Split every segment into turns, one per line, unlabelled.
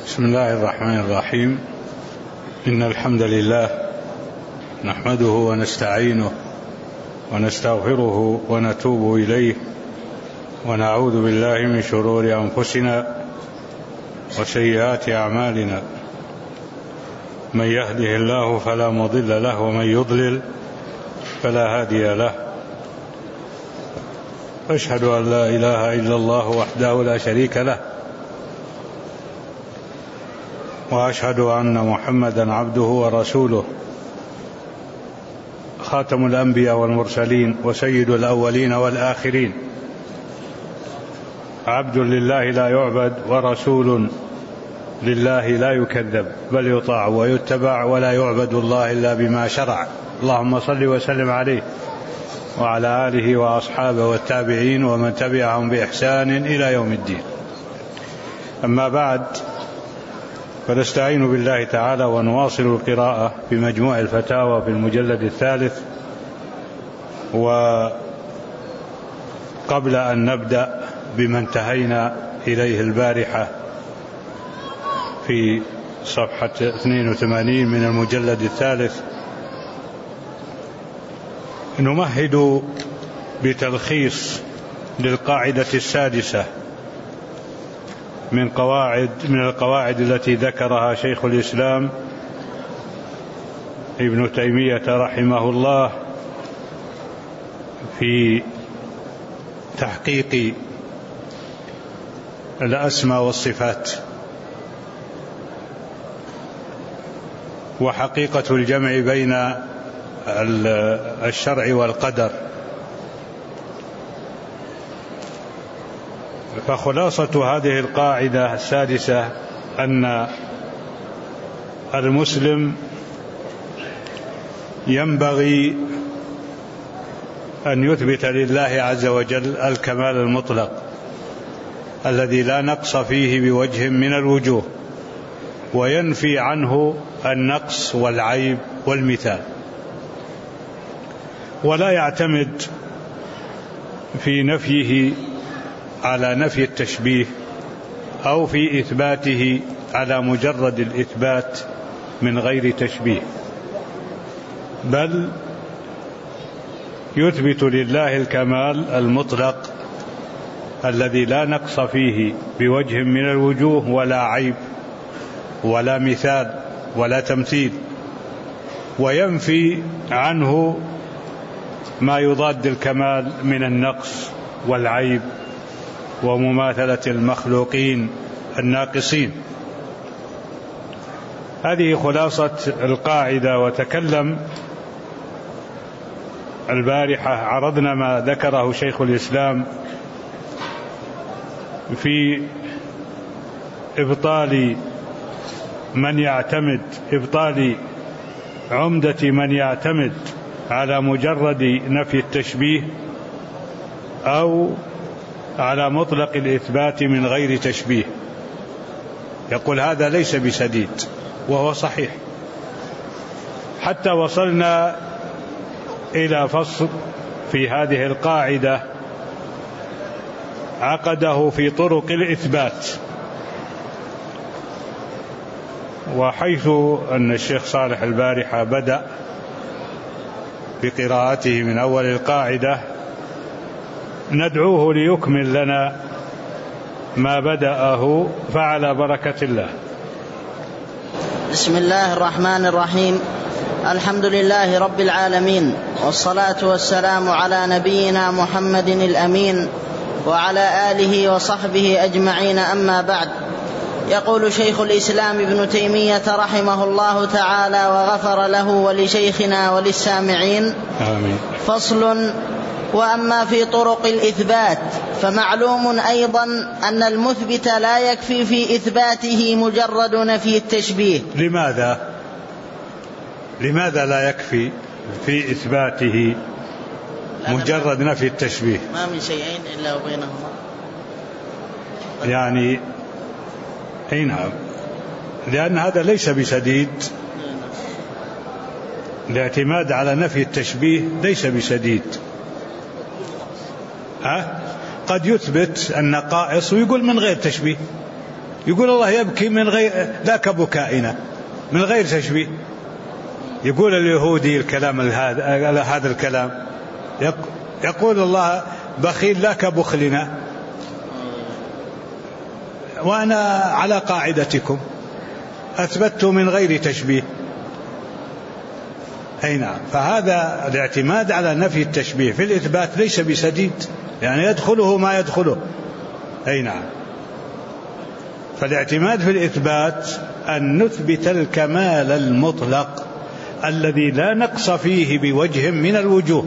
بسم الله الرحمن الرحيم. إن الحمد لله نحمده ونستعينه ونستغفره ونتوب إليه ونعوذ بالله من شرور أنفسنا وسيئات أعمالنا. من يهده الله فلا مضل له ومن يضلل فلا هادي له. أشهد أن لا إله إلا الله وحده لا شريك له، وأشهد أن محمدا عبده ورسوله، خاتم الأنبياء والمرسلين وسيد الأولين والآخرين، عبد لله لا يعبد ورسول لله لا يكذب بل يطاع ويتبع، ولا يعبد الله إلا بما شرع. اللهم صل وسلم عليه وعلى آله وأصحابه والتابعين ومن تبعهم بإحسان إلى يوم الدين. أما بعد، فنستعين بالله تعالى ونواصل القراءة في مجموع الفتاوى في المجلد الثالث. وقبل أن نبدأ بما انتهينا إليه البارحة في صفحة 82 من المجلد الثالث، نمهد بتلخيص للقاعدة السادسة من القواعد التي ذكرها شيخ الإسلام ابن تيمية رحمه الله في تحقيق الأسماء والصفات، وحقيقة الجمع بين الشرع والقدر. فخلاصة هذه القاعدة السادسة أن المسلم ينبغي أن يثبت لله عز وجل الكمال المطلق الذي لا نقص فيه بوجه من الوجوه، وينفي عنه النقص والعيب والمثال، ولا يعتمد في نفيه على نفي التشبيه أو في إثباته على مجرد الإثبات من غير تشبيه، بل يثبت لله الكمال المطلق الذي لا نقص فيه بوجه من الوجوه، ولا عيب ولا مثال ولا تمثيل، وينفي عنه ما يضاد الكمال من النقص والعيب ومماثلة المخلوقين الناقصين. هذه خلاصة القاعدة. وتكلم البارحة، عرضنا ما ذكره شيخ الإسلام في إبطال عمدة من يعتمد على مجرد نفي التشبيه أو على مطلق الإثبات من غير تشبيه. يقول هذا ليس بسديد، وهو صحيح. حتى وصلنا إلى فصل في هذه القاعدة عقده في طرق الإثبات، وحيث أن الشيخ صالح البارحة بدأ بقراءته من أول القاعدة، ندعوه ليكمل لنا ما بدأه، فعلى بركة الله.
بسم الله الرحمن الرحيم. الحمد لله رب العالمين، والصلاة والسلام على نبينا محمد الأمين وعلى آله وصحبه أجمعين. أما بعد، يقول شيخ الإسلام ابن تيمية رحمه الله تعالى وغفر له ولشيخنا وللسامعين:
آمين.
فصل: وأما في طرق الإثبات فمعلوم أيضا أن المثبت لا يكفي في إثباته مجرد نفي التشبيه.
لماذا لا يكفي في إثباته مجرد نفي التشبيه؟
ما من شيئين إلا وبينهما
يعني نعم، لأن هذا ليس بسديد. الاعتماد على نفي التشبيه ليس بسديد. قد يثبت النقائص ويقول من غير تشبيه، يقول الله يبكي من غير لا كبكائنا من غير تشبيه. يقول اليهودي الكلام هذا الكلام، يقول الله بخيل لا كبخلنا، وأنا على قاعدتكم أثبت من غير تشبيه. أي نعم. فهذا الاعتماد على نفي التشبيه في الإثبات ليس بسديد، يعني يدخله ما يدخله. أي نعم. فالاعتماد في الإثبات أن نثبت الكمال المطلق الذي لا نقص فيه بوجه من الوجوه،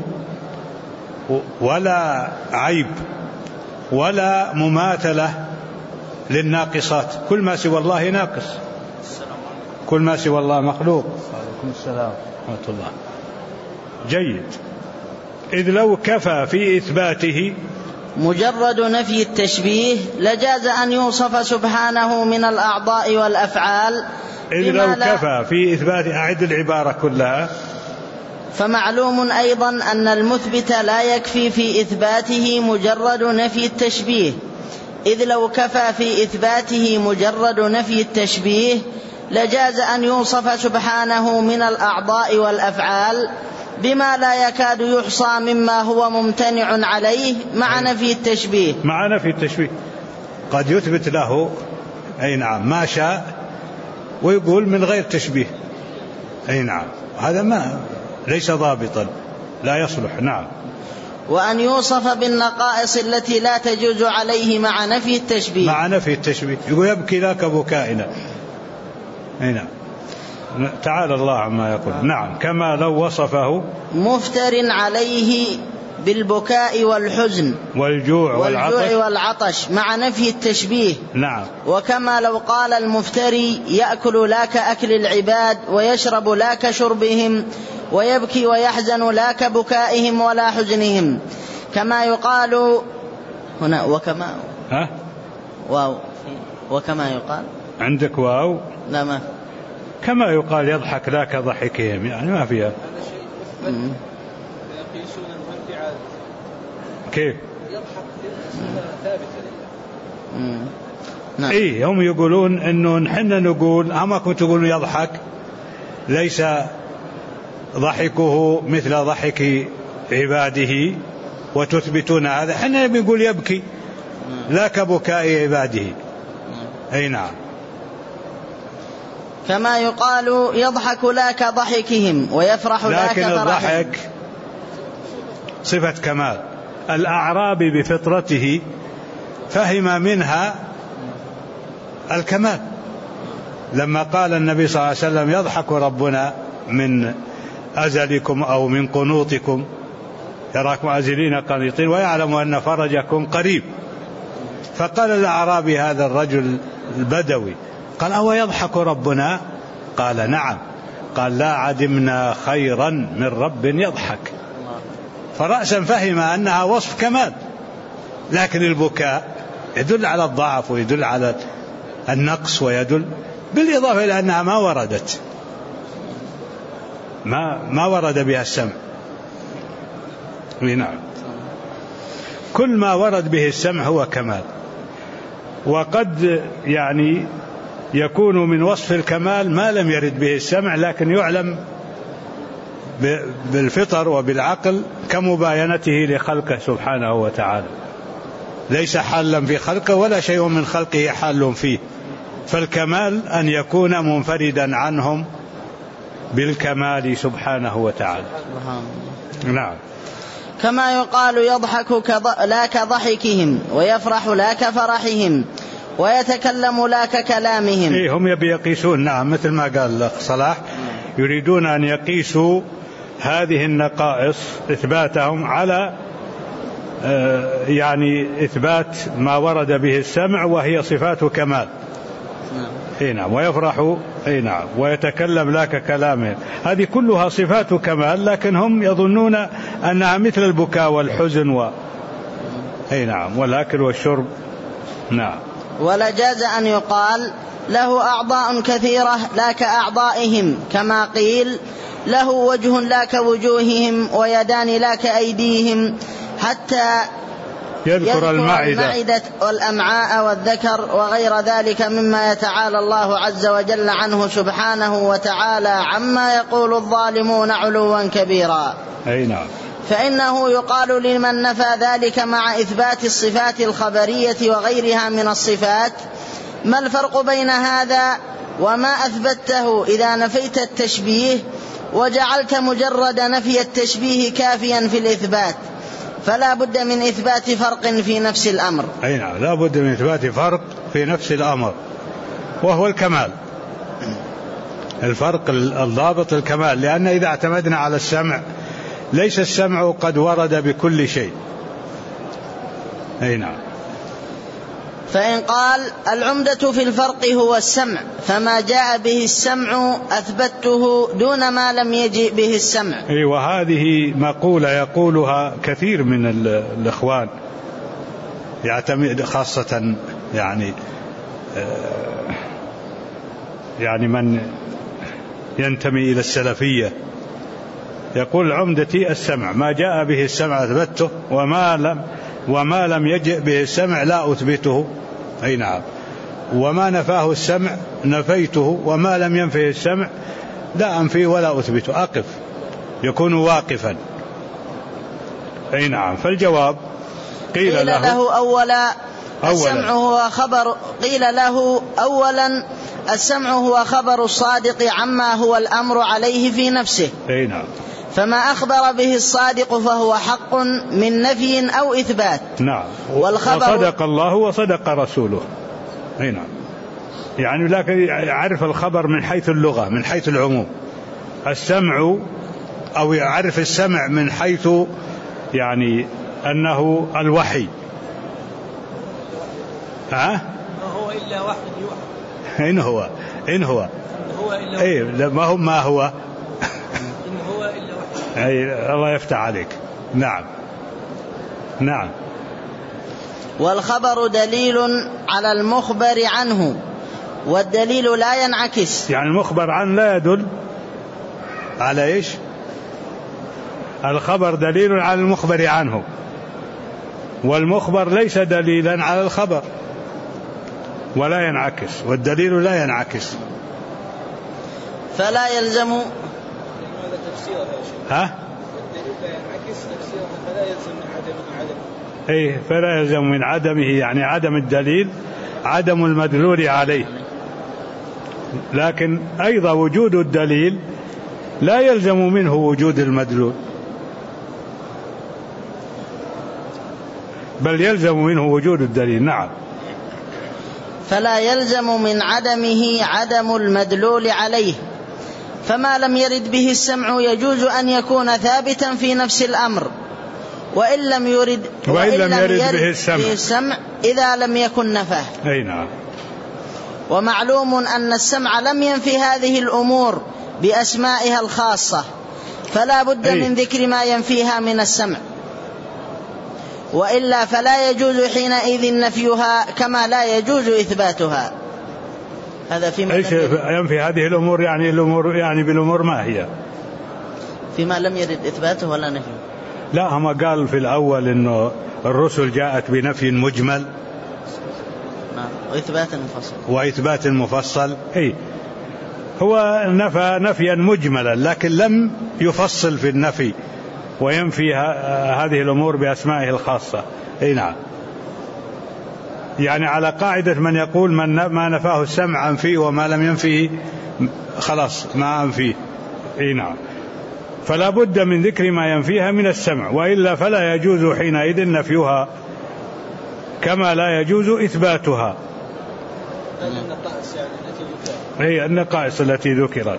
ولا عيب ولا مماثلة للناقصات. كل ما سوى الله ناقص، كل ما سوى الله مخلوق. عليكم السلام ورحمة الله. جيد. إذ لو كفى في إثباته
مجرد نفي التشبيه لجاز أن يوصف سبحانه من الأعضاء والأفعال.
إذ لو كفى في إثباته، أعد العبارة كلها.
فمعلوم أيضا أن المثبت لا يكفي في إثباته مجرد نفي التشبيه. إذ لو كفى في إثباته مجرد نفي التشبيه لجاز أن يوصف سبحانه من الأعضاء والأفعال بما لا يكاد يحصى مما هو ممتنع عليه مع نفي التشبيه.
مع نفي التشبيه قد يثبت له أي نعم ما شاء ويقول من غير تشبيه. أي نعم. هذا ما ليس ضابطا، لا يصلح. نعم.
وأن يوصف بالنقائص التي لا تجوز عليه مع نفي التشبيه.
مع نفي التشبيه يقول يبكي ذاك بكائنا. أي نعم. تعالى الله عما يقول. نعم. كما لو وصفه
مفتر عليه بالبكاء والحزن
والجوع
والعطش مع نفي التشبيه.
نعم.
وكما لو قال المفتري يأكل لا كأكل العباد ويشرب لا كشربهم ويبكي ويحزن لا كبكائهم ولا حزنهم. كما يقال هنا وكما واو وكما يقال
عندك واو.
لا ما
كما يقال يضحك لا كضحكهم، يعني ما فيها.
يقيسون الانفعال
كيف
يضحك ثابتة.
نعم.
إيه هم يقولون إنه نحن نقول أما كنت تقولون يضحك ليس ضحكه مثل ضحك عباده وتثبتون هذا. حنا بنقول يبكي لا كبكاء عباده. أي نعم.
كما يقال يضحك لا كضحكهم ويفرح لا كفرحهم.
لكن الضحك صفة كمال. الأعرابي بفطرته فهم منها الكمال لما قال النبي صلى الله عليه وسلم يضحك ربنا من أزلكم أو من قنوطكم يراكم أزلين قنيطين ويعلم أن فرجكم قريب. فقال الأعرابي هذا الرجل البدوي قال أو يضحك ربنا؟ قال نعم. قال لا عدمنا خيرا من رب يضحك. فرأسا فهم أنها وصف كمال. لكن البكاء يدل على الضعف ويدل على النقص ويدل بالإضافة إلى أنها ما وردت ما ورد بها السمع. نعم. كل ما ورد به السمع هو كمال. وقد يعني يكون من وصف الكمال ما لم يرد به السمع لكن يعلم بالفطر وبالعقل كمباينته لخلقه سبحانه وتعالى. ليس حالا في خلقه ولا شيء من خلقه حال فيه. فالكمال أن يكون منفردا عنهم بالكمال سبحانه وتعالى. نعم.
كما يقال يضحك لا كضحكهم ويفرح لا كفرحهم ويتكلم لا ككلامهم.
إيه هم يقيسون. نعم. مثل ما قال الأخ صلاح يريدون أن يقيسوا هذه النقائص إثباتهم على يعني إثبات ما ورد به السمع وهي صفات كمال. أي نعم. ويفرح أي نعم ويتكلم لا ككلامهم. هذه كلها صفات كمال لكن هم يظنون أنها مثل البكاء والحزن أي نعم والأكل والشرب. نعم.
ولجاز أن يقال له أعضاء كثيرة لا كأعضائهم كما قيل له وجه لا كوجوههم ويدان لا كأيديهم حتى
يذكر
المعدة والأمعاء والذكر وغير ذلك مما يتعالى الله عز وجل عنه سبحانه وتعالى عما يقول الظالمون علوا كبيرا.
أي نعم.
فإنه يقال لمن نفى ذلك مع إثبات الصفات الخبرية وغيرها من الصفات: ما الفرق بين هذا وما أثبته إذا نفيت التشبيه وجعلت مجرد نفي التشبيه كافيا في الإثبات؟ فلا بد من إثبات فرق في نفس الأمر.
أي نعم، لا بد من إثبات فرق في نفس الأمر، وهو الكمال. الفرق الضابط الكمال، لأن إذا اعتمدنا على السمع ليس السمع قد ورد بكل شيء. أي نعم.
فإن قال العمدة في الفرق هو السمع، فما جاء به السمع أثبته دون ما لم يجئ به السمع.
وهذه مقولة يقولها كثير من الإخوان، يعتمد خاصة يعني من ينتمي إلى السلفية، يقول عمدتي السمع، ما جاء به السمع أثبته وما لم يجئ به السمع لا أثبته. أي نعم. وما نفاه السمع نفيته، وما لم ينفه السمع لا أنفيه ولا أثبته، أقف، يكون واقفا. أي نعم. فالجواب قيل له
أولا السمع هو خبر، قيل له أولا السمع هو خبر الصادق عما هو الأمر عليه في نفسه.
أي نعم.
فما أخبر به الصادق فهو حق من نفي أو إثبات.
نعم. وصدق الله وصدق رسوله. أي نعم. يعني لكن يعرف الخبر من حيث اللغة، من حيث العموم. السمع، أو يعرف السمع من حيث يعني أنه الوحي.
ما هو إلا وحي يوحى.
إن هو إلا ما هو أي الله يفتح عليك. نعم. نعم.
والخبر دليل على المخبر عنه، والدليل لا ينعكس.
يعني المخبر عنه لا يدل على إيش؟ الخبر دليل على المخبر عنه، والمخبر ليس دليلا على الخبر، ولا ينعكس، والدليل لا ينعكس.
فلا يلزم
فلا يلزم من عدمه، يعني عدم الدليل عدم المدلول عليه، لكن أيضا وجود الدليل لا يلزم منه وجود المدلول، بل يلزم منه وجود الدليل. نعم.
فلا يلزم من عدمه عدم المدلول عليه، فما لم يرد به السمع يجوز أن يكون ثابتا في نفس الأمر، وإن لم يرد به السمع إذا لم يكن نفاه.
أي نعم.
ومعلوم أن السمع لم ينفي هذه الأمور بأسمائها الخاصة، فلا بد من ذكر ما ينفيها من السمع، وإلا فلا يجوز حينئذ نفيها كما لا يجوز إثباتها. هذا فيما
ينفي هذه الأمور، يعني الأمور يعني بالأمور ما هي
فيما لم يرد إثباته ولا نفيه.
لا، هم قال في الأول إنه الرسل جاءت بنفي مجمل وإثبات مفصل. هو نفى نفيا مجملا، لكن لم يفصل في النفي وينفي هذه الأمور بأسمائه الخاصة. نعم. يعني على قاعدة من يقول ما نفاه السمع أنفيه، وما لم ينفيه خلاص ما أنفيه. نعم. فلا بد من ذكر ما ينفيها من السمع، وإلا فلا يجوز حينئذ نفيها كما لا يجوز إثباتها. هي النقائص التي ذكرت.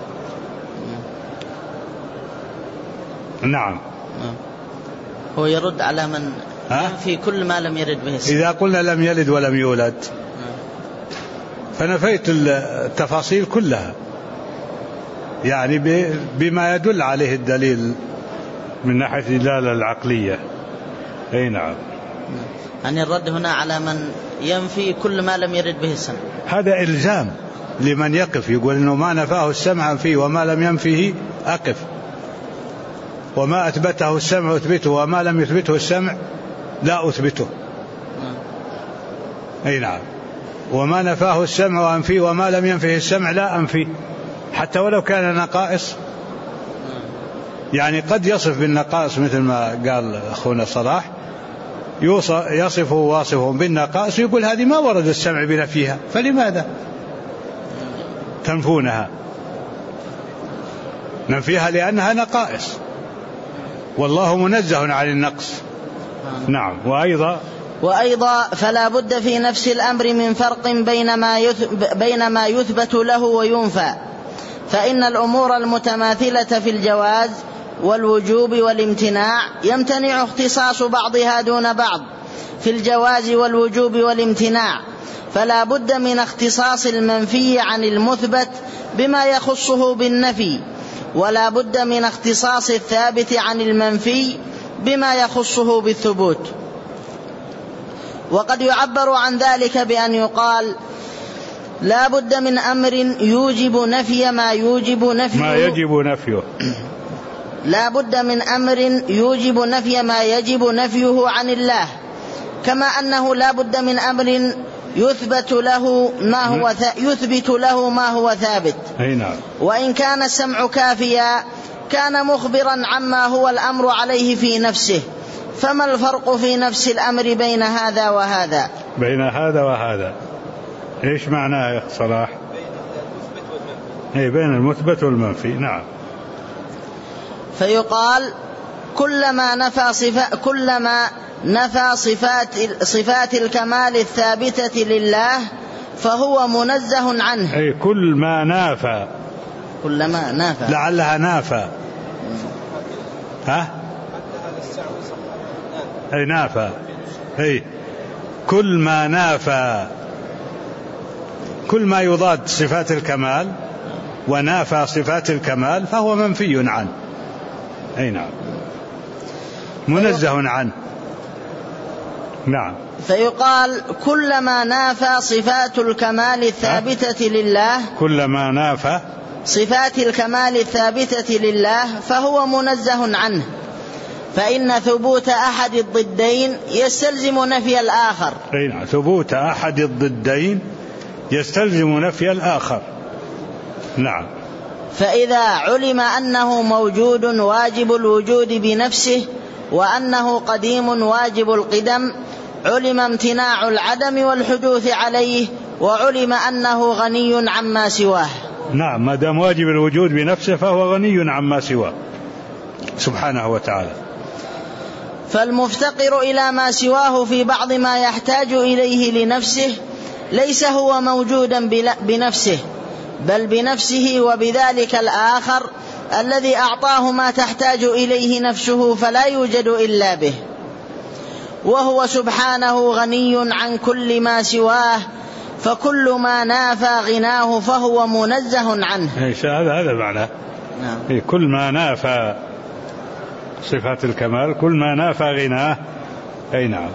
نعم.
هو يرد على من ينفي كل ما لم يرد به السمع.
إذا قلنا لم يلد ولم يولد فنفيت التفاصيل كلها، يعني بما يدل عليه الدليل من ناحية الدلالة العقلية. نعم.
يعني الرد هنا على من ينفي كل ما لم يرد به السمع،
هذا إلزام لمن يقف يقول إنه ما نفاه السمع فيه وما لم ينفيه أقف، وما أثبته السمع أثبته وما لم يثبته السمع لا أثبته. أي نعم. وما نفاه السمع وأنفيه، وما لم ينفه السمع لا أنفيه، حتى ولو كان نقائص. يعني قد يصف بالنقائص مثل ما قال أخونا صلاح، يصف واصفهم بالنقائص يقول هذه ما ورد السمع بنفيها، فلماذا تنفونها؟ ننفيها لأنها نقائص، والله منزه عن النقص. نعم. وأيضا
فلا بد في نفس الأمر من فرق بين ما يثبت له وينفى، فإن الأمور المتماثلة في الجواز والوجوب والامتناع يمتنع اختصاص بعضها دون بعض في الجواز والوجوب والامتناع، فلا بد من اختصاص المنفي عن المثبت بما يخصه بالنفي، ولا بد من اختصاص الثابت عن المنفي بما يخصه بالثبوت. وقد يعبر عن ذلك بأن يقال لا بد من أمر يوجب نفي ما يجب نفيه لا بد من أمر يوجب نفي ما يجب نفيه عن الله، كما أنه لا بد من أمر يثبت له ما هو ثابت. وإن كان السمع كافيا كان مخبرا عما هو الأمر عليه في نفسه، فما الفرق في نفس الأمر بين هذا وهذا؟
إيش معناه يا صلاح؟ بين المثبت والمنفي. نعم.
فيقال كلما نفى صفات الكمال الثابتة لله فهو منزه عنه.
كلما نافى لعلها نافى نافى. كل ما نافى، كل ما يضاد صفات الكمال ونافى صفات الكمال فهو منفي عنه. نعم. منزه عنه. نعم.
فيقال كلما نافى صفات الكمال الثابتة لله
كلما نافى
صفات الكمال الثابتة لله فهو منزه عنه، فإن ثبوت أحد الضدين يستلزم نفي الآخر.
ثبوت أحد الضدين يستلزم نفي الآخر. نعم.
فإذا علم أنه موجود واجب الوجود بنفسه وأنه قديم واجب القدم علم امتناع العدم والحدوث عليه، وعلم أنه غني عما سواه.
نعم. ما دام واجب الوجود بنفسه فهو غني عما سواه سبحانه وتعالى.
فالمفتقر إلى ما سواه في بعض ما يحتاج إليه لنفسه ليس هو موجودا بنفسه، بل بنفسه وبذلك الآخر الذي أعطاه ما تحتاج إليه نفسه فلا يوجد إلا به، وهو سبحانه غني عن كل ما سواه، فكل ما نافى غناه فهو منزه عنه.
هذا معناه. نعم. كل ما نافى صفات الكمال، كل ما نافى غناه. نعم.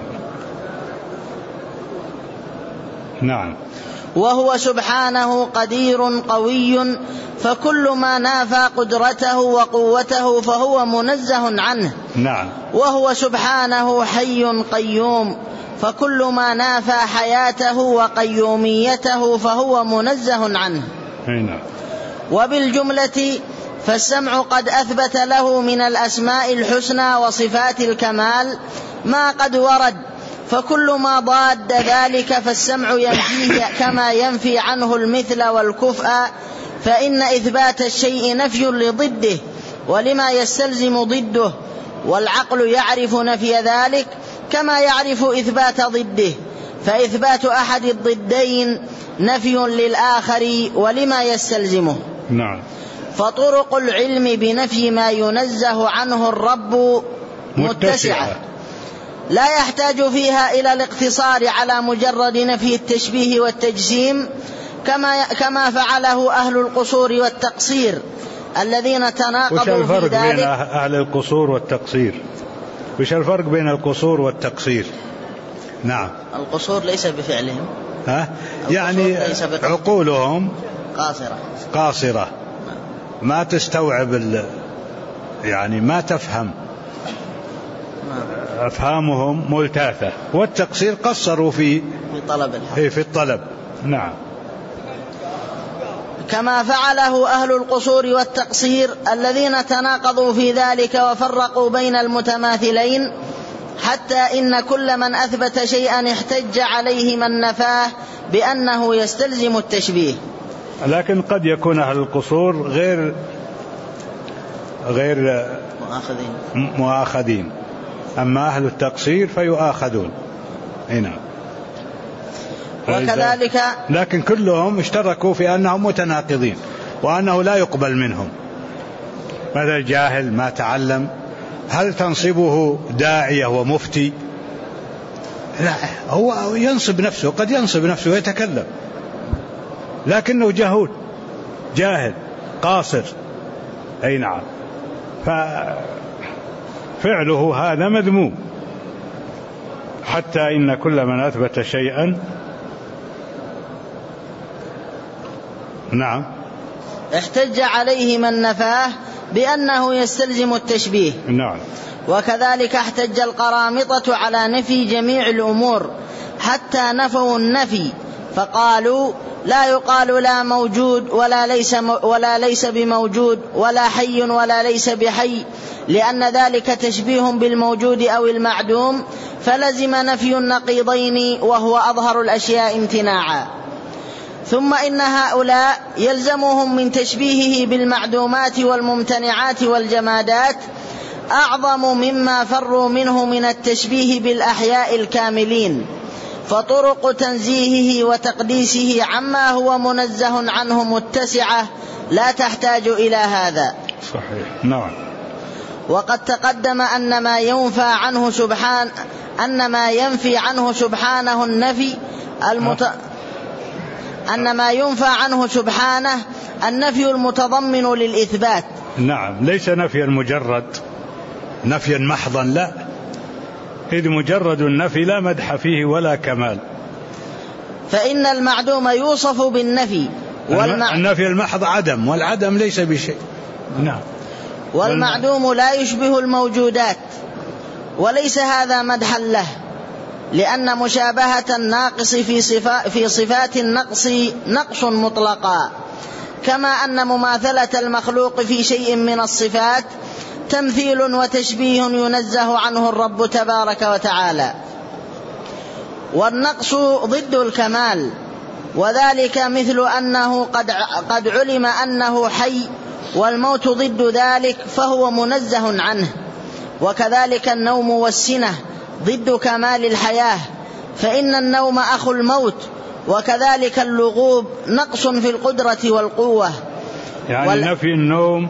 نعم.
وهو سبحانه قدير قوي، فكل ما نافى قدرته وقوته فهو منزه عنه.
نعم.
وهو سبحانه حي قيوم، فكل ما نافى حياته وقيوميته فهو منزه عنه.
نعم.
وبالجملة فالسمع قد أثبت له من الأسماء الحسنى وصفات الكمال ما قد ورد، فكل ما ضاد ذلك فالسمع ينفيه كما ينفي عنه المثل والكفء، فإن إثبات الشيء نفي لضده ولما يستلزم ضده، والعقل يعرف نفي ذلك كما يعرف إثبات ضده، فإثبات أحد الضدين نفي للآخر ولما يستلزمه.
نعم.
فطرق العلم بنفي ما ينزه عنه الرب متسعة لا يحتاج فيها إلى الاقتصار على مجرد نفي التشبيه والتجسيم كما فعله أهل القصور والتقصير الذين تناقضوا في ذلك.
وش الفرق بين أهل القصور والتقصير؟ وش الفرق بين القصور والتقصير؟ نعم.
القصور ليس بفعلهم،
يعني عقولهم قاصرة ما تستوعب، يعني ما تفهم، أفهامهم ملتاثة، والتقصير قصروا في الطلب. نعم.
كما فعله أهل القصور والتقصير الذين تناقضوا في ذلك وفرقوا بين المتماثلين، حتى إن كل من أثبت شيئا احتج عليه من نفاه بأنه يستلزم التشبيه.
لكن قد يكون أهل القصور غير مؤاخذين، أما أهل التقصير فيؤاخذون. نعم.
وكذلك
لكن كلهم اشتركوا في أنهم متناقضين وأنه لا يقبل منهم. ماذا الجاهل ما تعلم، هل تنصبه داعية ومفتي؟ لا، هو ينصب نفسه، قد ينصب نفسه ويتكلم، لكنه جهول جاهل قاصر. أي نعم. ففعله هذا مذموم، حتى إن كل من أثبت شيئا نعم
احتج عليه من نفاه بأنه يستلزم التشبيه.
نعم.
وكذلك احتج القرامطة على نفي جميع الأمور حتى نفوا النفي، فقالوا لا يقال لا موجود ولا ليس بموجود، ولا حي ولا ليس بحي، لأن ذلك تشبيه بالموجود أو المعدوم، فلزم نفي النقيضين وهو أظهر الأشياء امتناعا. ثم إن هؤلاء يلزمهم من تشبيهه بالمعدومات والممتنعات والجمادات أعظم مما فروا منه من التشبيه بالأحياء الكاملين، فطرق تنزيهه وتقديسه عما هو منزه عنه متسعة لا تحتاج إلى هذا.
صحيح. نعم.
وقد تقدم أن ما ينفي عنه سبحانه النفي المتضمن للإثبات.
نعم، ليس نفيا مجرد نفيا محضا، لا، إذ مجرد النفي لا مدح فيه ولا كمال.
فإن المعدوم يوصف بالنفي،
النفي المحض عدم، والعدم ليس بشيء. نعم.
والمعدوم لا يشبه الموجودات، وليس هذا مدحا له، لأن مشابهة الناقص في صفات النقص نقص مطلقا، كما أن مماثلة المخلوق في شيء من الصفات تمثيل وتشبيه ينزه عنه الرب تبارك وتعالى. والنقص ضد الكمال، وذلك مثل أنه قد علم أنه حي، والموت ضد ذلك فهو منزه عنه. وكذلك النوم والسنة ضد كمال الحياة، فإن النوم أخو الموت. وكذلك اللغوب نقص في القدرة والقوة.
يعني نفي النوم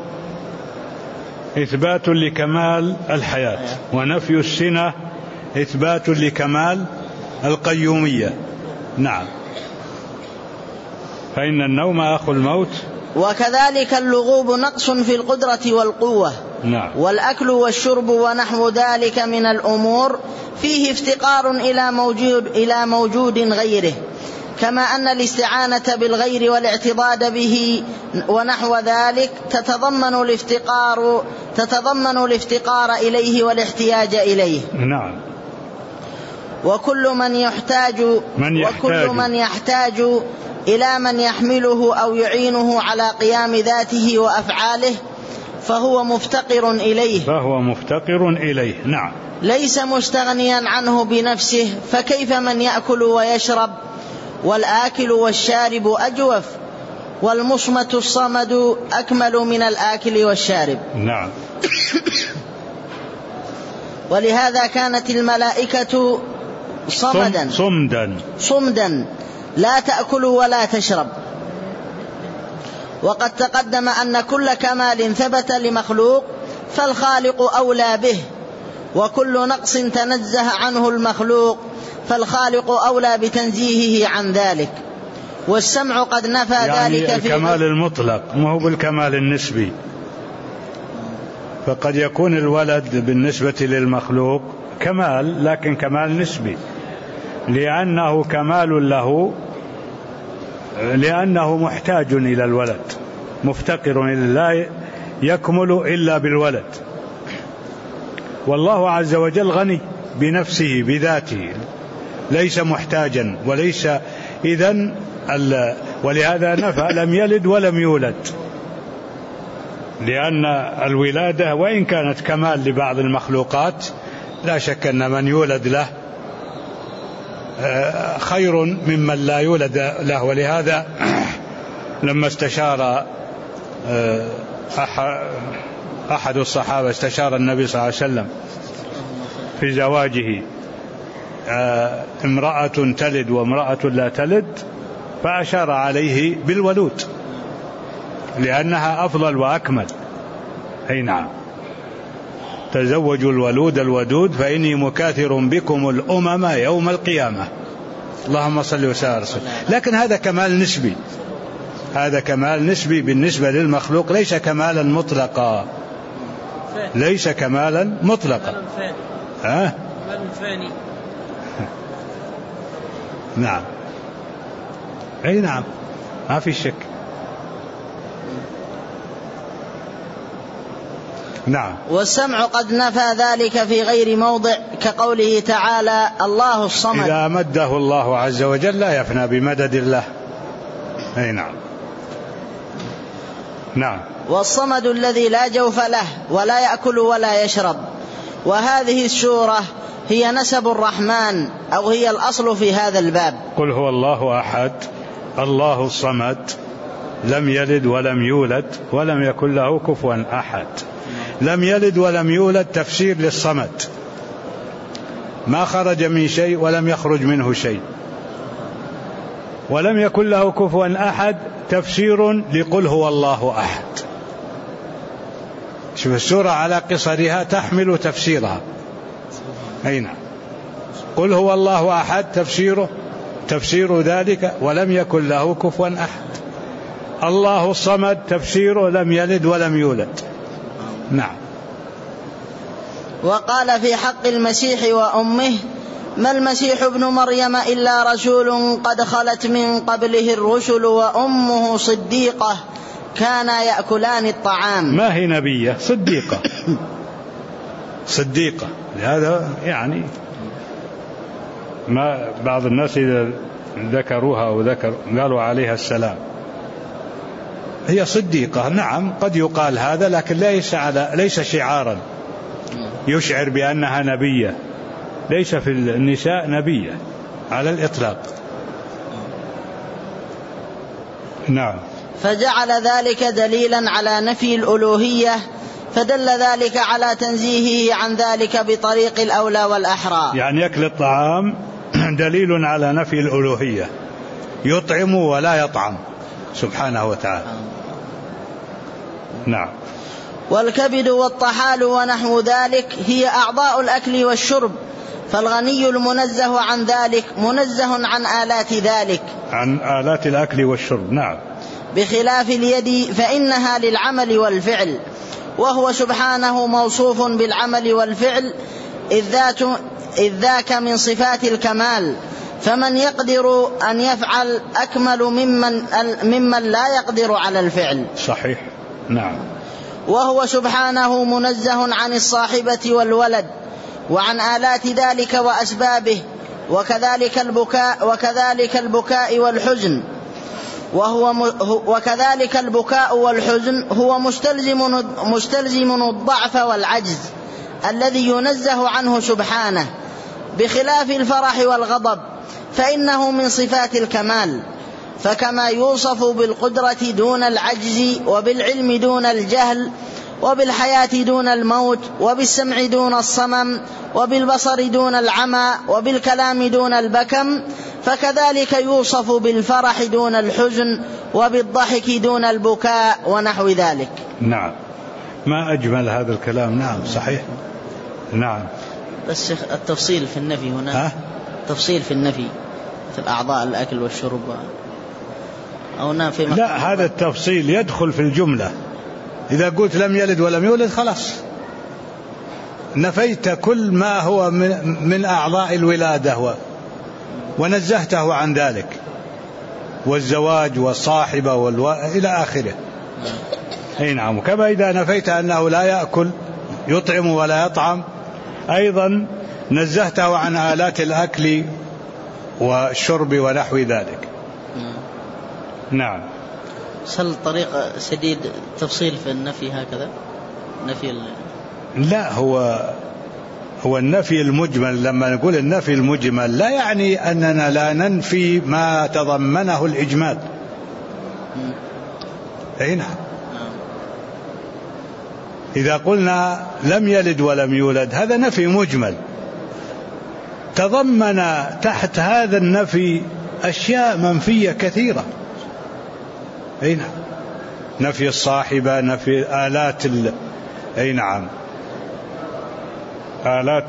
إثبات لكمال الحياة، ونفي السنة إثبات لكمال القيومية. نعم. فإن النوم أخو الموت.
وكذلك اللغوب نقص في القدرة والقوة.
نعم.
والأكل والشرب ونحو ذلك من الأمور فيه افتقار إلى موجود غيره، كما أن الاستعانة بالغير والاعتضاد به ونحو ذلك تتضمن الافتقار إليه والاحتياج إليه.
نعم.
وكل من يحتاج إلى من يحمله أو يعينه على قيام ذاته وأفعاله فهو مفتقر إليه.
نعم.
ليس مستغنيا عنه بنفسه، فكيف من يأكل ويشرب؟ والآكل والشارب أجوف، والمصمت الصمد أكمل من الآكل والشارب.
نعم.
ولهذا كانت الملائكة صمدا لا تأكل ولا تشرب. وقد تقدم أن كل كمال ثبت لمخلوق فالخالق أولى به، وكل نقص تنزه عنه المخلوق فالخالق أولى بتنزيهه عن ذلك. والسمع قد نفى ذلك في
الكمال المطلق، ما هو بالكمال النسبي. فقد يكون الولد بالنسبة للمخلوق كمال، لكن كمال نسبي، لأنه كمال له، لأنه محتاج إلى الولد، مفتقر إلى، لا يكمل إلا بالولد. والله عز وجل غني بنفسه بذاته، ليس محتاجا وليس إذن ولهذا نفى لم يلد ولم يولد، لأن الولادة وإن كانت كمال لبعض المخلوقات لا شك أن من يولد له خير ممن لا يولد له. ولهذا لما استشار أحد الصحابة استشار النبي صلى الله عليه وسلم في زواجه امرأة تلد وامرأة لا تلد، فأشار عليه بالولود لأنها أفضل وأكمل. أي نعم، تزوجوا الولود الودود فإني مكاثر بكم الأمم يوم القيامة. اللهم صل وسلم. لكن هذا كمال نسبي، هذا كمال نسبي بالنسبة للمخلوق، ليس كمالا مطلقا، ليس كمالا مطلقا. كمال فاني. نعم، أي نعم، ما في شك. نعم.
والسمع قد نفى ذلك في غير موضع، كقوله تعالى الله الصمد.
إذا مده الله عز وجل لا يفنى بمدد الله. أي نعم. نعم.
والصمد الذي لا جوف له ولا يأكل ولا يشرب. وهذه السورة هي نسب الرحمن، أو هي الأصل في هذا الباب.
قل هو الله أحد الله الصمد لم يلد ولم يولد ولم يكن له كفوا أحد. لم يلد ولم يولد تفسير للصمد، ما خرج من شيء ولم يخرج منه شيء. ولم يكن له كفوا أحد تفسير لقل هو الله أحد. شوف السورة على قصرها تحمل تفسيرها. أي نعم. قل هو الله أحد تفسير ذلك ولم يكن له كفوا أحد. الله الصمد تفسيره لم يلد ولم يولد. نعم.
وقال في حق المسيح وأمه: ما المسيح ابن مريم إلا رسول قد خلت من قبله الرسل وأمه صديقة كانا يأكلان الطعام.
ما هي نبية، صديقة. صديقة، لهذا يعني ما بعض الناس إذا ذكروها أو قالوا عليها السلام، هي صديقة. نعم قد يقال هذا، لكن ليس شعارا يشعر بأنها نبية. ليس في النساء نبية على الإطلاق. نعم.
فجعل ذلك دليلا على نفي الألوهية، فدل ذلك على تنزيهه عن ذلك بطريق الأولى والأحرى.
يعني أكل الطعام دليل على نفي الألوهية، يطعم ولا يطعم سبحانه وتعالى. نعم.
والكبد والطحال ونحو ذلك هي أعضاء الأكل والشرب، فالغني المنزه عن ذلك منزه عن آلات ذلك،
عن آلات الأكل والشرب. نعم.
بخلاف اليد فإنها للعمل والفعل، وهو سبحانه موصوف بالعمل والفعل، إذ ذاك من صفات الكمال، فمن يقدر أن يفعل أكمل ممن لا يقدر على الفعل.
صحيح. نعم.
وهو سبحانه منزه عن الصاحبة والولد وعن آلات ذلك وأسبابه، وكذلك البكاء والحزن، وكذلك البكاء والحزن هو مستلزم الضعف والعجز الذي ينزه عنه سبحانه، بخلاف الفرح والغضب فإنه من صفات الكمال. فكما يوصف بالقدرة دون العجز، وبالعلم دون الجهل، وبالحياة دون الموت، وبالسمع دون الصمم، وبالبصر دون العمى، وبالكلام دون البكم، فكذلك يوصف بالفرح دون الحزن، وبالضحك دون البكاء ونحو ذلك.
نعم. ما أجمل هذا الكلام. نعم صحيح. نعم.
بس التفصيل في النفي هنا تفصيل في النفي في الأعضاء الأكل والشرب أو نافي.
لا، هذا التفصيل يدخل في الجملة. إذا قلت لم يلد ولم يولد خلاص نفيت كل ما هو من أعضاء الولادة ونزهته عن ذلك، والزواج والصاحبة إلى آخره. أي نعم. كما إذا نفيت أنه لا يأكل يطعم ولا يطعم أيضا نزهته عن آلات الأكل والشرب ونحو ذلك. نعم.
هل طريق سديد تفصيل في النفي هكذا؟
لا، هو النفي المجمل. لما نقول النفي المجمل لا يعني أننا لا ننفي ما تضمنه الإجمال. أي نعم. إذا قلنا لم يلد ولم يولد هذا نفي مجمل، تضمن تحت هذا النفي أشياء منفية كثيرة. أي نعم. نفي الصاحبة، نفي آلات أي نعم، آلات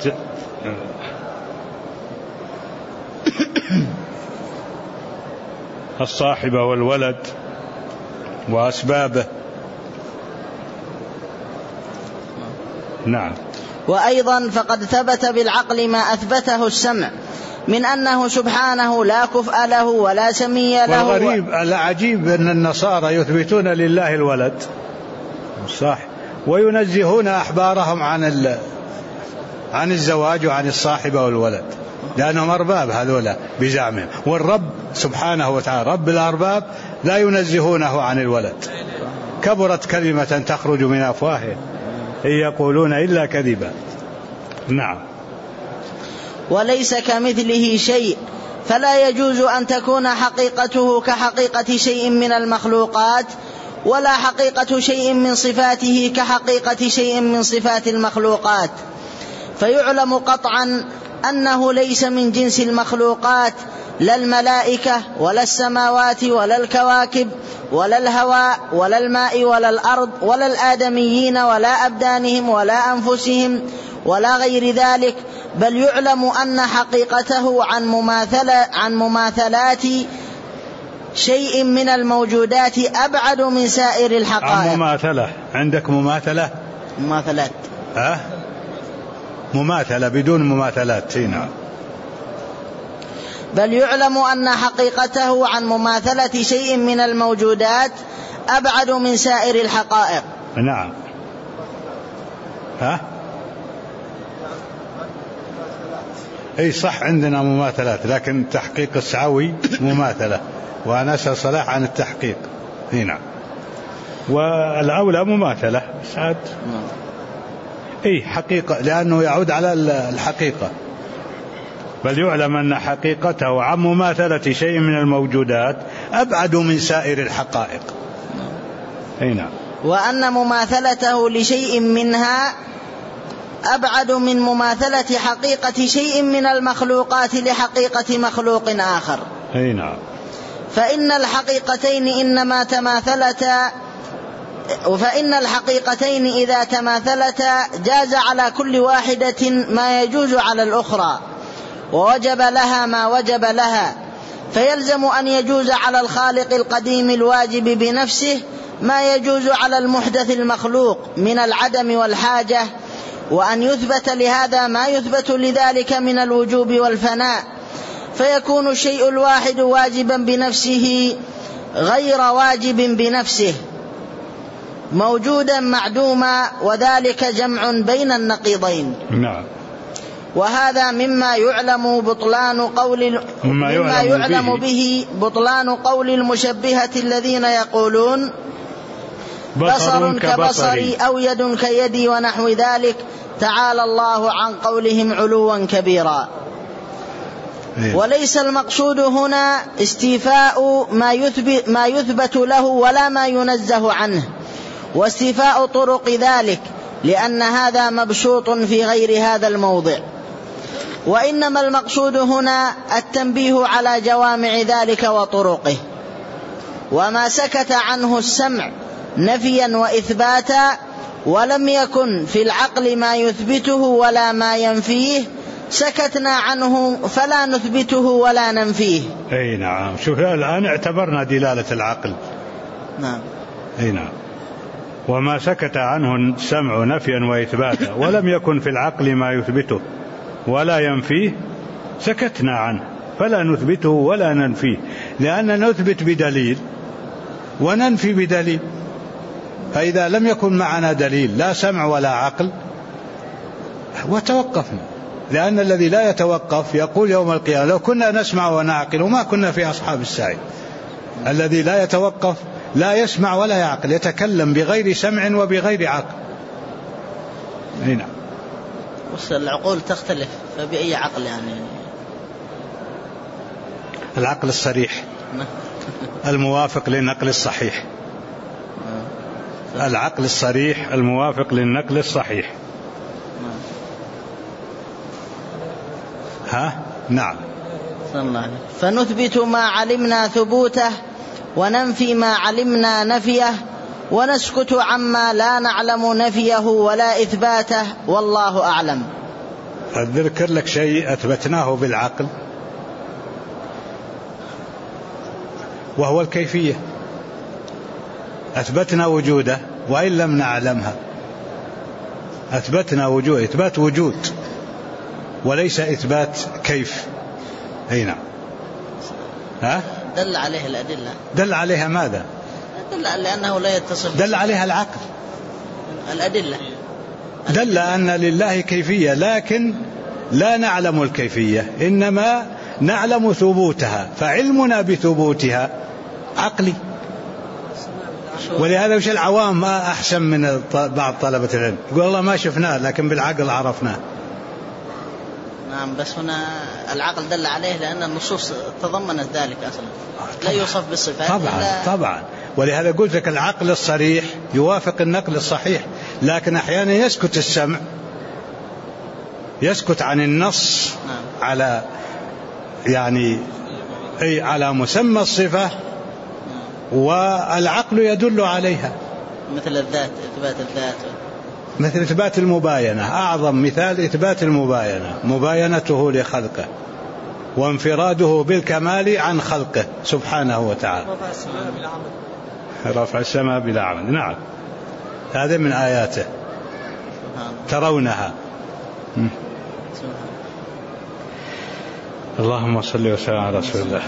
الصاحبة والولد وأسبابه. نعم.
وأيضا فقد ثبت بالعقل ما أثبته السمع من أنه سبحانه لا كفء له ولا سمي له.
والغريب العجيب أن النصارى يثبتون لله الولد صح، وينزهون أحبارهم عن الزواج وعن الصاحبة والولد، لأنهم أرباب هذولا بزعمهم، والرب سبحانه وتعالى رب الأرباب لا ينزهونه عن الولد. كبرت كلمة تخرج من أفواههم إن يقولون إلا كذبا. نعم.
وليس كمثله شيء، فلا يجوز أن تكون حقيقته كحقيقة شيء من المخلوقات، ولا حقيقة شيء من صفاته كحقيقة شيء من صفات المخلوقات. فيعلم قطعا أنه ليس من جنس المخلوقات، لا الملائكة ولا السماوات ولا الكواكب ولا الهواء ولا الماء ولا الأرض ولا الآدميين ولا أبدانهم ولا أنفسهم ولا غير ذلك، بل يعلم أن حقيقته عن مماثلات شيء من الموجودات أبعد من سائر الحقائق.
مماثلة عندك مماثلة؟
مماثلات
مماثلة بدون مماثلات. نعم.
بل يعلم أن حقيقته عن مماثلة شيء من الموجودات أبعد من سائر الحقائق.
نعم. أي صح، عندنا مماثلات، لكن تحقيق السعوي مماثلة، وأنا أسأل صلاح عن التحقيق. نعم. والأولى مماثلة سعد. أي حقيقة، لأنه يعود على الحقيقة. بل يعلم أن حقيقته عن مماثلة شيء من الموجودات أبعد من سائر الحقائق. نعم.
وأن مماثلته لشيء منها أبعد من مماثلة حقيقة شيء من المخلوقات لحقيقة مخلوق آخر.
نعم.
فإن الحقيقتين إذا تماثلتا جاز على كل واحدة ما يجوز على الأخرى، ووجب لها ما وجب لها، فيلزم أن يجوز على الخالق القديم الواجب بنفسه ما يجوز على المحدث المخلوق من العدم والحاجة، وأن يثبت لهذا ما يثبت لذلك من الوجوب والفناء، فيكون الشيء الواحد واجبا بنفسه غير واجب بنفسه، موجودا معدوما، وذلك جمع بين النقيضين.
نعم.
وهذا مما يعلم به بطلان قول المشبهة الذين يقولون بصر كبصري أو يد كيدي ونحو ذلك، تعالى الله عن قولهم علوا كبيرا. وليس المقصود هنا استيفاء ما يثبت له ولا ما ينزه عنه، واستيفاء طرق ذلك، لأن هذا مبسوط في غير هذا الموضع، وإنما المقصود هنا التنبيه على جوامع ذلك وطرقه. وما سكت عنه السمع نفيا وإثباتا، ولم يكن في العقل ما يثبته ولا ما ينفيه، سكتنا عنه فلا نثبته ولا ننفيه.
أي نعم. شوف الآن اعتبرنا دلالة العقل.
نعم.
أي نعم. وما سكت عنه السمع نفيا وإثباتا ولم يكن في العقل ما يثبته ولا ينفيه، سكتنا عنه فلا نثبته ولا ننفيه، لأن نثبت بدليل وننفي بدليل. فإذا لم يكن معنا دليل لا سمع ولا عقل وتوقفنا، لأن الذي لا يتوقف يقول يوم القيامة لو كنا نسمع ونعقل وما كنا في أصحاب السعير. الذي لا يتوقف لا يسمع ولا يعقل، يتكلم بغير سمع وبغير عقل. هنا
بس العقول تختلف، فبأي عقل يعني؟
العقل الصريح الموافق للنقل الصحيح. العقل الصريح الموافق للنقل الصحيح. نعم.
فنثبت ما علمنا ثبوته وننفي ما علمنا نفيه ونسكت عما لا نعلم نفيه ولا إثباته والله أعلم.
أذكر لك شيء أثبتناه بالعقل وهو الكيفية. أثبتنا وجوده وإن لم نعلمها. أثبتنا وجود، إثبات وجود وليس إثبات كيف. أي نعم.
دل عليه الأدلة.
دل عليها ماذا؟
دل لأنه لا يتصف.
دل عليها العقل.
الأدلة
دل أن لله كيفية لكن لا نعلم الكيفية، إنما نعلم ثبوتها، فعلمنا بثبوتها عقلي. ولهذا وش العوام ما أحسن من بعض طلبة العلم، يقول الله ما شفناه لكن بالعقل عرفناه.
نعم، بس هنا العقل دل عليه لأن النصوص تضمنت ذلك أصلا. لا يوصف بالصفات
طبعا. ولهذا قلت لك العقل الصريح يوافق النقل الصحيح، لكن أحيانا يسكت السمع، يسكت عن النص على يعني أي على مسمى الصفة والعقل يدل عليها،
مثل الذات، إثبات الذات،
مثل إثبات المباينة. أعظم مثال إثبات المباينة، مباينته لخلقه وانفراده بالكمال عن خلقه سبحانه وتعالى. رفع السماء بلا عمد. نعم، هذا من آياته ترونها. اللهم صل وسلم على رسول الله.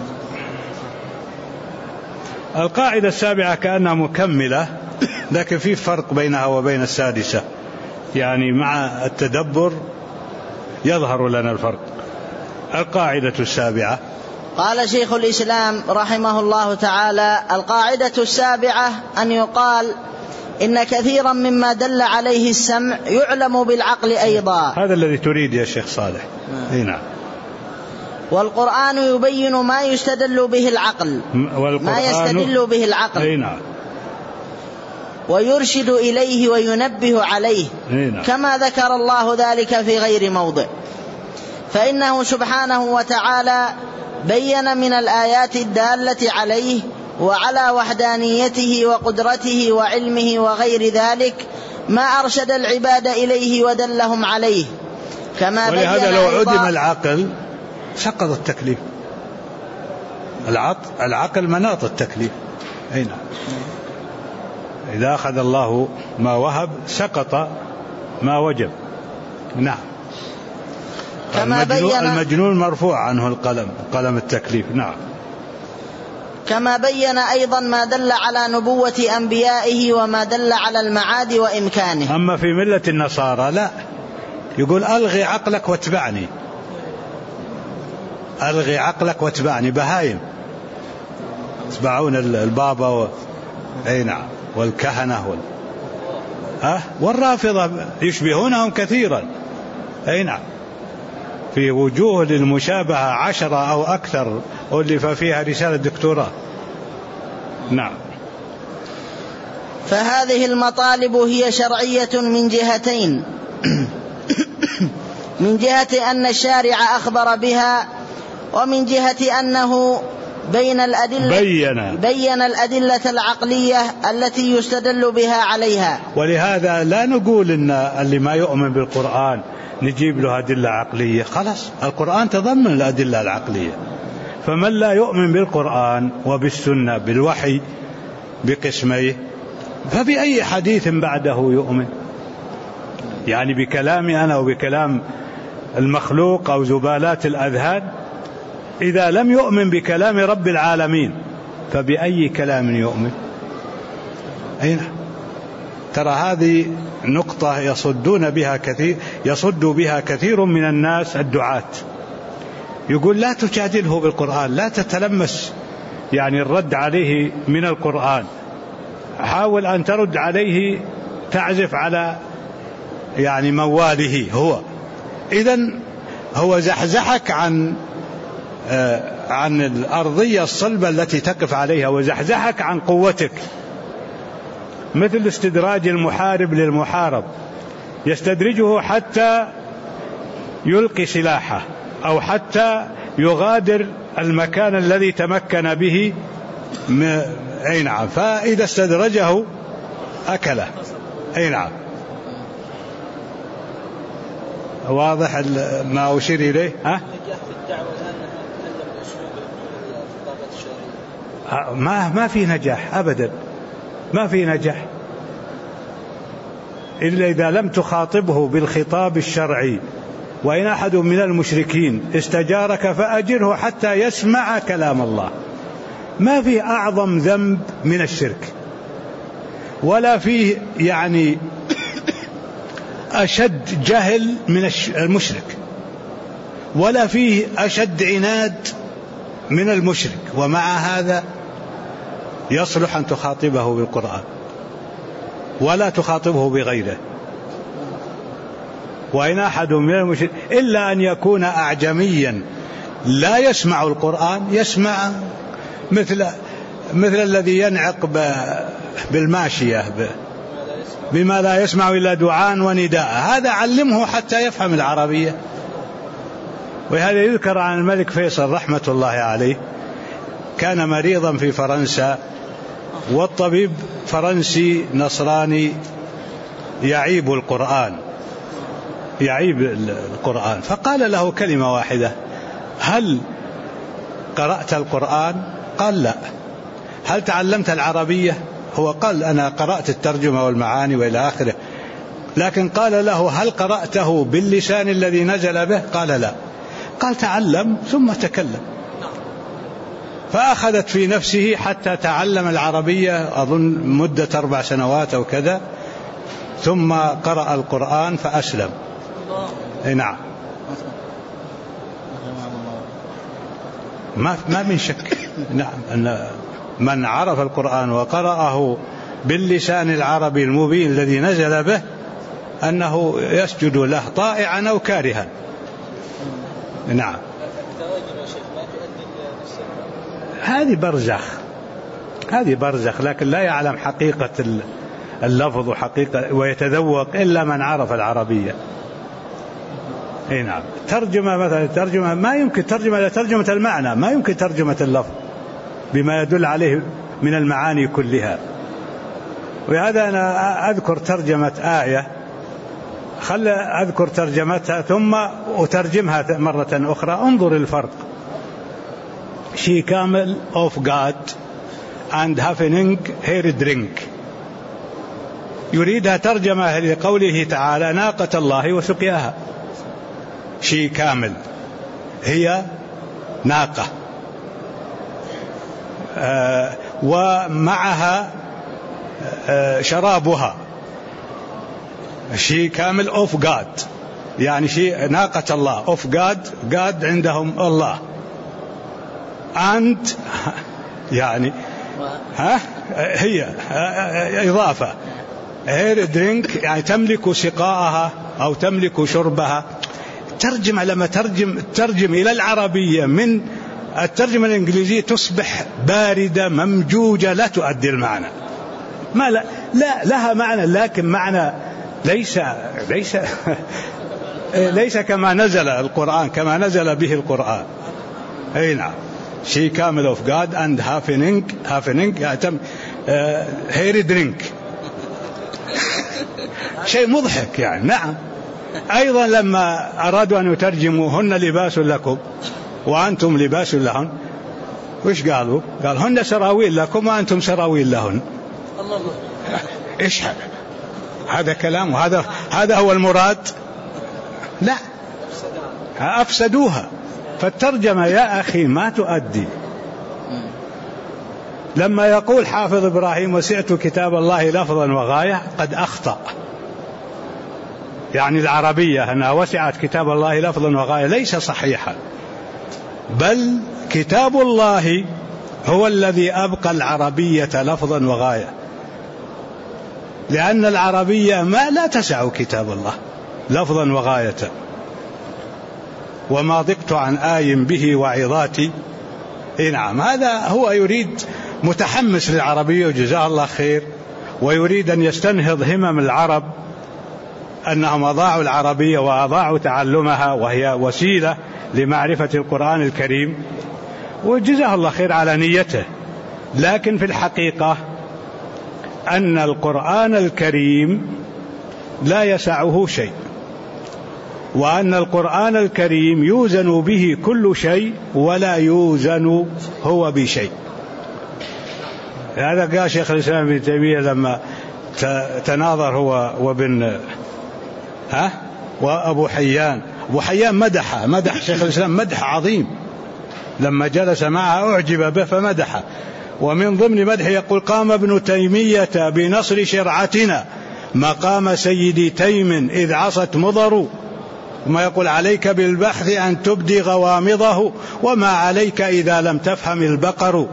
القاعدة السابعة كأنها مكملة، لكن في فرق بينها وبين السادسة، يعني مع التدبر يظهر لنا الفرق. القاعدة السابعة،
قال شيخ الإسلام رحمه الله تعالى: القاعدة السابعة أن يقال إن كثيرا مما دل عليه السمع يعلم بالعقل أيضا.
هذا الذي تريد يا شيخ صالح. نعم.
والقرآن يبين ما يستدل به العقل، ما يستدل به العقل.
نعم.
ويرشد إليه وينبه عليه، كما ذكر الله ذلك في غير موضع. فإنه سبحانه وتعالى بين من الآيات الدالة عليه وعلى وحدانيته وقدرته وعلمه وغير ذلك ما أرشد العباد إليه ودلهم عليه، كما بين.
ولهذا لو عدم العقل سقط التكليف. العقل مناط التكليف. أين إذا أخذ الله ما وهب سقط ما وجب. نعم.
كما
المجنون مرفوع عنه القلم، قلم التكليف. نعم.
كما بين أيضا ما دل على نبوة أنبيائه وما دل على المعاد وإمكانه.
أما في ملة النصارى لا، يقول ألغي عقلك واتبعني، ألغي عقلك واتبعني. بهايم يتبعون البابا أي نعم والكهنة والرافضة يشبهونهم كثيرا. أي نعم، في وجوه للمشابهة 10 أو أكثر ألف فيها رسالة دكتوراه. نعم.
فهذه المطالب هي شرعية من جهتين: من جهة أن الشارع أخبر بها، ومن جهة أنه بين الأدلة العقلية التي يستدل بها عليها.
ولهذا لا نقول إن اللي ما يؤمن بالقرآن نجيب له أدلة عقلية، خلاص القرآن تضمن الأدلة العقلية. فمن لا يؤمن بالقرآن وبالسنة بالوحي بقسميه فبأي حديث بعده يؤمن؟ يعني بكلامي أنا وبكلام المخلوق أو زبالات الأذهان؟ إذا لم يؤمن بكلام رب العالمين فبأي كلام يؤمن؟ أين ترى هذه نقطة يصدون بها كثير، يصد بها كثير من الناس الدعاة. يقول لا تجادله بالقرآن، لا تتلمس يعني الرد عليه من القرآن، حاول أن ترد عليه تعزف على يعني مواله هو. إذن هو زحزحك عن الأرضية الصلبة التي تقف عليها، وزحزحك عن قوتك، مثل استدراج المحارب للمحارب، يستدرجه حتى يلقي سلاحه أو حتى يغادر المكان الذي تمكن به. أي نعم، فإذا استدرجه أكله. أي نعم، واضح ما أشير إليه. ما في نجاح أبدا، ما في نجاح إلا إذا لم تخاطبه بالخطاب الشرعي. وإن أحد من المشركين استجارك فأجره حتى يسمع كلام الله. ما في أعظم ذنب من الشرك، ولا فيه يعني أشد جهل من المشرك، ولا فيه أشد عناد من المشرك، ومع هذا يصلح أن تخاطبه بالقرآن ولا تخاطبه بغيره. وإن أحد من المشرك إلا أن يكون أعجميا لا يسمع القرآن، يسمع مثل الذي ينعق بالماشية بما لا يسمع إلا دعاء ونداء، هذا علمه حتى يفهم العربية. وهذا يذكر عن الملك فيصل رحمة الله عليه، كان مريضا في فرنسا، والطبيب فرنسي نصراني يعيب القرآن، فقال له كلمة واحدة: هل قرأت القرآن؟ قال لا. هل تعلمت العربية؟ هو قال أنا قرأت الترجمة والمعاني وإلى آخره، لكن قال له هل قرأته باللسان الذي نزل به؟ قال لا. قال تعلم ثم تكلم. فأخذت في نفسه حتى تعلم العربية، أظن مدة 4 سنوات أو كذا، ثم قرأ القرآن فأسلم. نعم، ما من شك. نعم، أن من عرف القرآن وقرأه باللسان العربي المبين الذي نزل به أنه يسجد له طائعا أو كارها. نعم، هذه برزخ، لكن لا يعلم حقيقة اللفظ وحقيقة ويتذوق إلا من عرف العربية. اي نعم. ترجمة مثلا، ترجمة ما يمكن ترجمة إلى ترجمة المعنى، ما يمكن ترجمة اللفظ بما يدل عليه من المعاني كلها. وهذا أنا أذكر ترجمة آية، أذكر ترجمتها ثم أترجمها مرة أخرى. انظر الفرق. She camel of God and happening her drink. يريدها ترجمة لقوله تعالى ناقة الله وسقياها. شي كامل هي ناقة ومعها شرابها. شي كامل اوف جاد، يعني شي ناقة الله، اوف جاد عندهم الله، and يعني هي إضافة هير درينك، يعني تملك سقاءها أو تملك شربها. ترجمة لما ترجم إلى العربية من الترجمة الإنجليزية تصبح باردة ممجوجة لا تؤدي المعنى. ما لا لها معنى، لكن معنى ليس كما نزل القرآن، كما نزل به القرآن. أي نعم. She camel of God and happening هير درينك. شيء مضحك يعني. نعم. أيضا لما أرادوا أن يترجموا هن لباس لكم وأنتم لباس لهن، وش قالوا؟ قال هن سراويل لكم وأنتم سراويل لهن. إيش هذا كلام؟ هذا هو المراد؟ لا، أفسدوها. فالترجمة يا أخي ما تؤدي. لما يقول حافظ إبراهيم وسعت كتاب الله لفظا وغاية قد أخطأ. يعني العربية أنها وسعت كتاب الله لفظا وغاية ليس صحيحا، بل كتاب الله هو الذي أبقى العربية لفظا وغاية، لأن العربية ما لا تسع كتاب الله لفظا وغاية. وما ضقت عن آي به وعظاتي. نعم، هذا هو يريد متحمس للعربية وجزاه الله خير، ويريد أن يستنهض همم العرب أنهم أضاعوا العربية وأضاعوا تعلمها، وهي وسيلة لمعرفة القرآن الكريم، وجزاه الله خير على نيته. لكن في الحقيقة أن القرآن الكريم لا يسعه شيء، وأن القرآن الكريم يوزن به كل شيء ولا يوزن هو بشيء. هذا قال شيخ الإسلام ابن تيمية لما تناظر هو وأبو حيان. أبو حيان مدح شيخ الإسلام مدح عظيم، لما جلس معه أعجب به فمدحه، ومن ضمن مدحه يقول: قام ابن تيمية بنصر شرعتنا مقام سيدي تيم إذ عصت مضر، وما يقول: عليك بالبحث أن تبدي غوامضه وما عليك إذا لم تفهم البقر.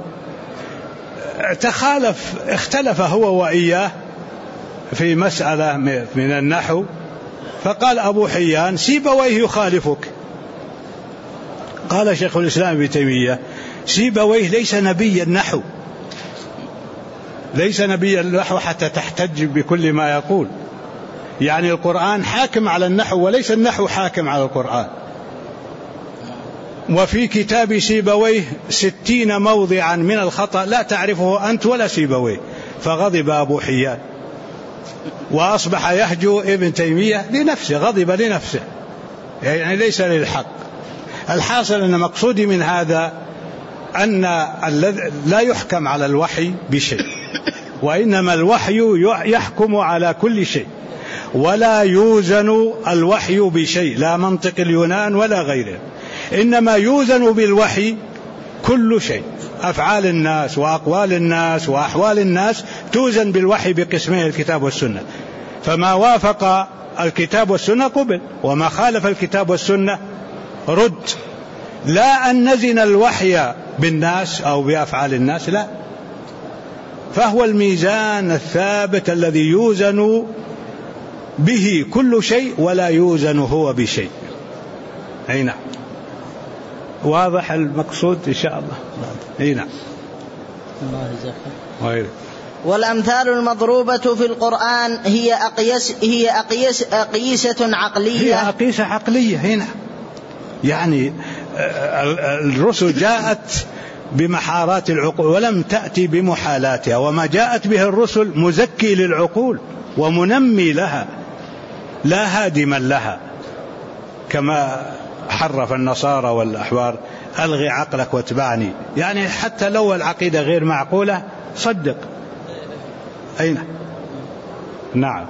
اختلف هو وإياه في مسألة من النحو، فقال أبو حيان: سيبويه يخالفك. قال شيخ الإسلام ابن تيمية: سيبويه ليس نبي النحو، ليس نبي النحو حتى تحتج بكل ما يقول، يعني القرآن حاكم على النحو وليس النحو حاكم على القرآن. وفي كتاب سيبويه 60 موضعا من الخطأ لا تعرفه أنت ولا سيبويه، فغضب أبو حيان وأصبح يهجو ابن تيمية لنفسه، غضب لنفسه، يعني ليس للحق. الحاصل أن مقصودي من هذا أن لا يحكم على الوحي بشيء، وإنما الوحي يحكم على كل شيء، ولا يوزن الوحي بشيء، لا منطق اليونان ولا غيره، إنما يوزن بالوحي كل شيء. أفعال الناس وأقوال الناس وأحوال الناس توزن بالوحي بقسمين: الكتاب والسنة. فما وافق الكتاب والسنة قبل، وما خالف الكتاب والسنة رد. لا أن نزن الوحي بالناس أو بأفعال الناس، لا، فهو الميزان الثابت الذي يوزن به كل شيء ولا يوزن هو بشيء. أي نعم، واضح المقصود إن شاء الله. أي نعم.
والأمثال المضروبة في القرآن هي أقيسة عقلية.
هي أقيسة عقلية هنا، يعني الرسل جاءت بمحارات العقول ولم تأتي بمحالاتها، وما جاءت به الرسل مزكي للعقول ومنمي لها لا هادما لها، كما حرف النصارى والأحبار: ألغي عقلك واتبعني، يعني حتى لو العقيدة غير معقولة صدق. أين؟ نعم.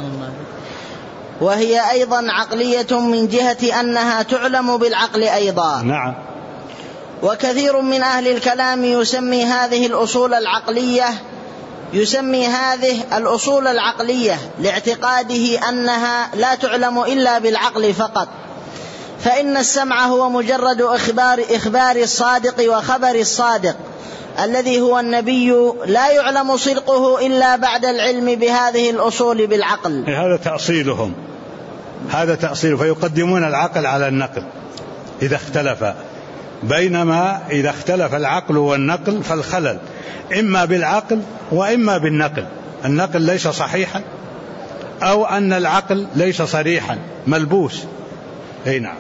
وهي أيضا عقلية من جهة أنها تعلم بالعقل أيضا.
نعم.
وكثير من أهل الكلام يسمي هذه الأصول العقلية لاعتقاده أنها لا تعلم إلا بالعقل فقط، فإن السمع هو مجرد إخبار الصادق وخبر الصادق الذي هو النبي، لا يعلم صدقه إلا بعد العلم بهذه الأصول بالعقل.
هذا تأصيلهم، هذا تأصيل، فيقدمون العقل على النقل إذا اختلف، بينما إذا اختلف العقل والنقل فالخلل إما بالعقل وإما بالنقل. النقل ليس صحيحا، أو أن العقل ليس صريحا، ملبوس. أي نعم.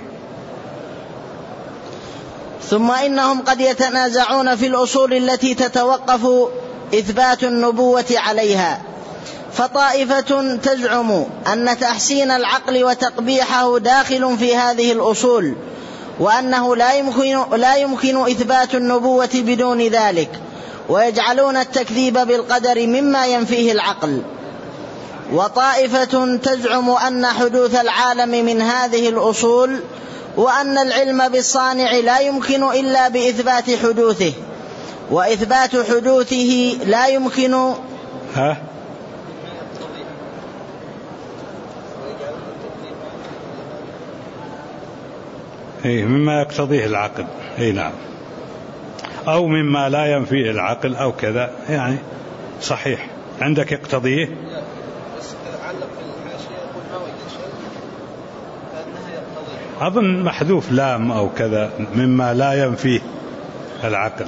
ثم إنهم قد يتنازعون في الأصول التي تتوقف إثبات النبوة عليها، فطائفة تزعم أن تحسين العقل وتقبيحه داخل في هذه الأصول، وأنه لا يمكن إثبات النبوة بدون ذلك، ويجعلون التكذيب بالقدر مما ينفيه العقل. وطائفة تزعم أن حدوث العالم من هذه الأصول، وأن العلم بالصانع لا يمكن إلا بإثبات حدوثه، وإثبات حدوثه لا يمكن
مما يقتضيه العقل. نعم. أو مما لا ينفيه العقل أو كذا، يعني صحيح عندك يقتضيه. أظن محذوف لام أو كذا، مما لا ينفيه العقل.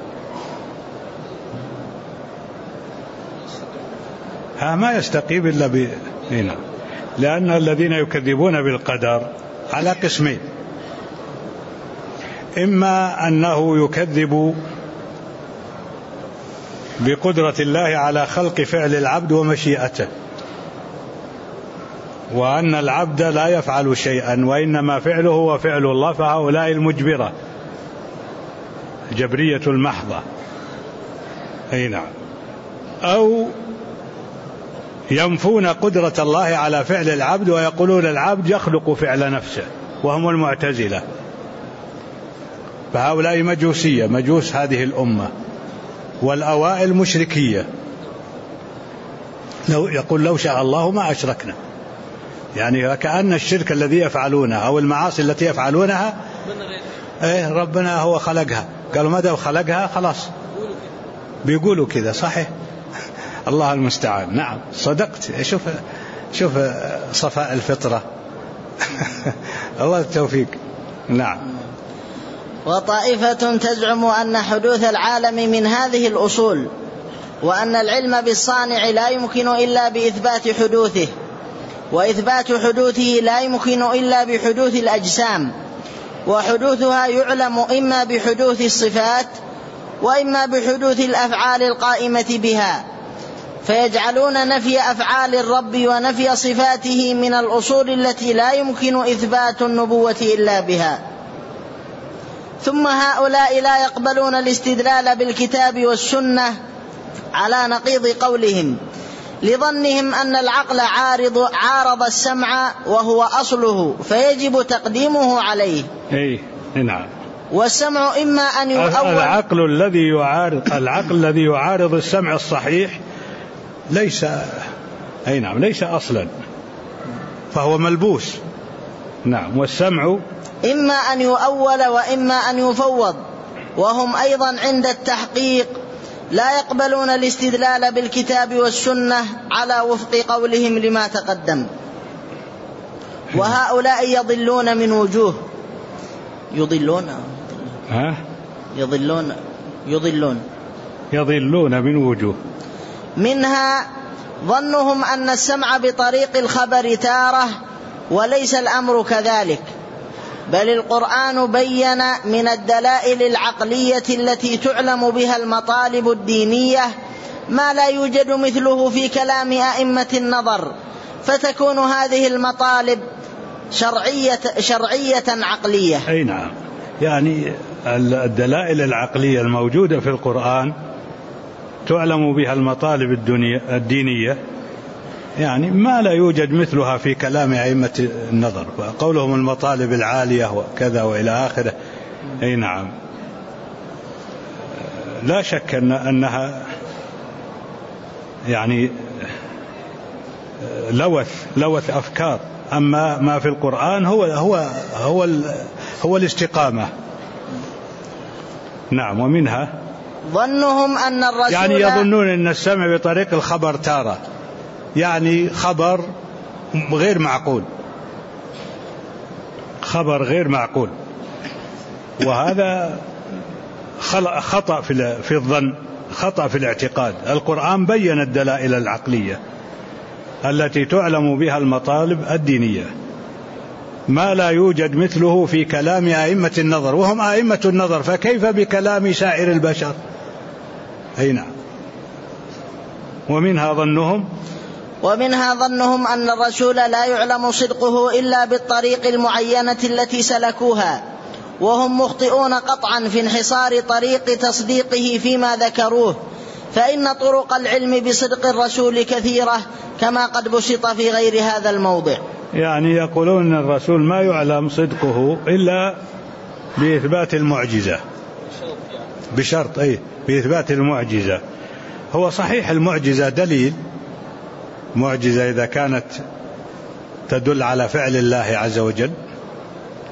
ما يستقيم إلا هنا، لأن الذين يكذبون بالقدر على قسمين: إما أنه يكذب بقدرة الله على خلق فعل العبد ومشيئته، وأن العبد لا يفعل شيئا وإنما فعله هو فعل الله، فهؤلاء المجبرة جبرية المحضة. نعم. أو ينفون قدرة الله على فعل العبد ويقولون العبد يخلق فعل نفسه، وهم المعتزلة، فهؤلاء مجوسية، مجوس هذه الأمة، والأوائل مشركية. يقول لو شاء الله ما أشركنا، يعني كأن الشرك الذي يفعلونه أو المعاصي التي يفعلونها ربنا هو خلقها. قالوا ماذا خلقها؟ خلاص بيقولوا كذا. صحيح، الله المستعان. نعم صدقت. شوف صفاء الفطرة. الله التوفيق. نعم.
وطائفة تزعم أن حدوث العالم من هذه الأصول، وأن العلم بالصانع لا يمكن إلا بإثبات حدوثه، وإثبات حدوثه لا يمكن إلا بحدوث الأجسام، وحدوثها يعلم إما بحدوث الصفات وإما بحدوث الأفعال القائمة بها، فيجعلون نفي أفعال الرب ونفي صفاته من الأصول التي لا يمكن إثبات النبوة إلا بها. ثم هؤلاء لا يقبلون الاستدلال بالكتاب والسنة على نقيض قولهم، لظنهم أن العقل عارض السمع وهو أصله، فيجب تقديمه عليه.
نعم.
والسمع إما أن يؤول.
العقل الذي يعارض السمع الصحيح ليس ليس أصلا، فهو ملبوس. نعم. والسمع
إما أن يؤول وإما أن يفوض، وهم أيضا عند التحقيق لا يقبلون الاستدلال بالكتاب والسنة على وفق قولهم لما تقدم. وهؤلاء يضلون من وجوه.
يضلون من وجوه.
منها ظنهم أن السمع بطريق الخبر تارة، وليس الأمر كذلك، بل القرآن بين من الدلائل العقلية التي تعلم بها المطالب الدينية ما لا يوجد مثله في كلام أئمة النظر، فتكون هذه المطالب شرعية عقلية.
نعم. يعني الدلائل العقلية الموجودة في القرآن تعلم بها المطالب الدينية، يعني ما لا يوجد مثلها في كلام أئمة النظر، وقولهم المطالب العالية وكذا وإلى آخره. نعم. لا شك أنها يعني لوث أفكار. أما ما في القرآن هو الاستقامة. نعم. ومنها
ظنهم أن الرسول،
يعني يظنون أن السمع بطريق الخبر تارة، يعني خبر غير معقول، خبر غير معقول، وهذا خطأ في الظن، خطأ في الاعتقاد. القرآن بين الدلائل العقلية التي تعلم بها المطالب الدينية ما لا يوجد مثله في كلام أئمة النظر، وهم أئمة النظر، فكيف بكلام سائر البشر؟ نعم. ومنها ظنهم
أن الرسول لا يعلم صدقه إلا بالطريق المعينة التي سلكوها، وهم مخطئون قطعا في انحصار طريق تصديقه فيما ذكروه، فإن طرق العلم بصدق الرسول كثيرة كما قد بسط في غير هذا الموضع.
يعني يقولون أن الرسول ما يعلم صدقه إلا بإثبات المعجزة، بشرط بإثبات المعجزة. هو صحيح المعجزة دليل، معجزة إذا كانت تدل على فعل الله عز وجل،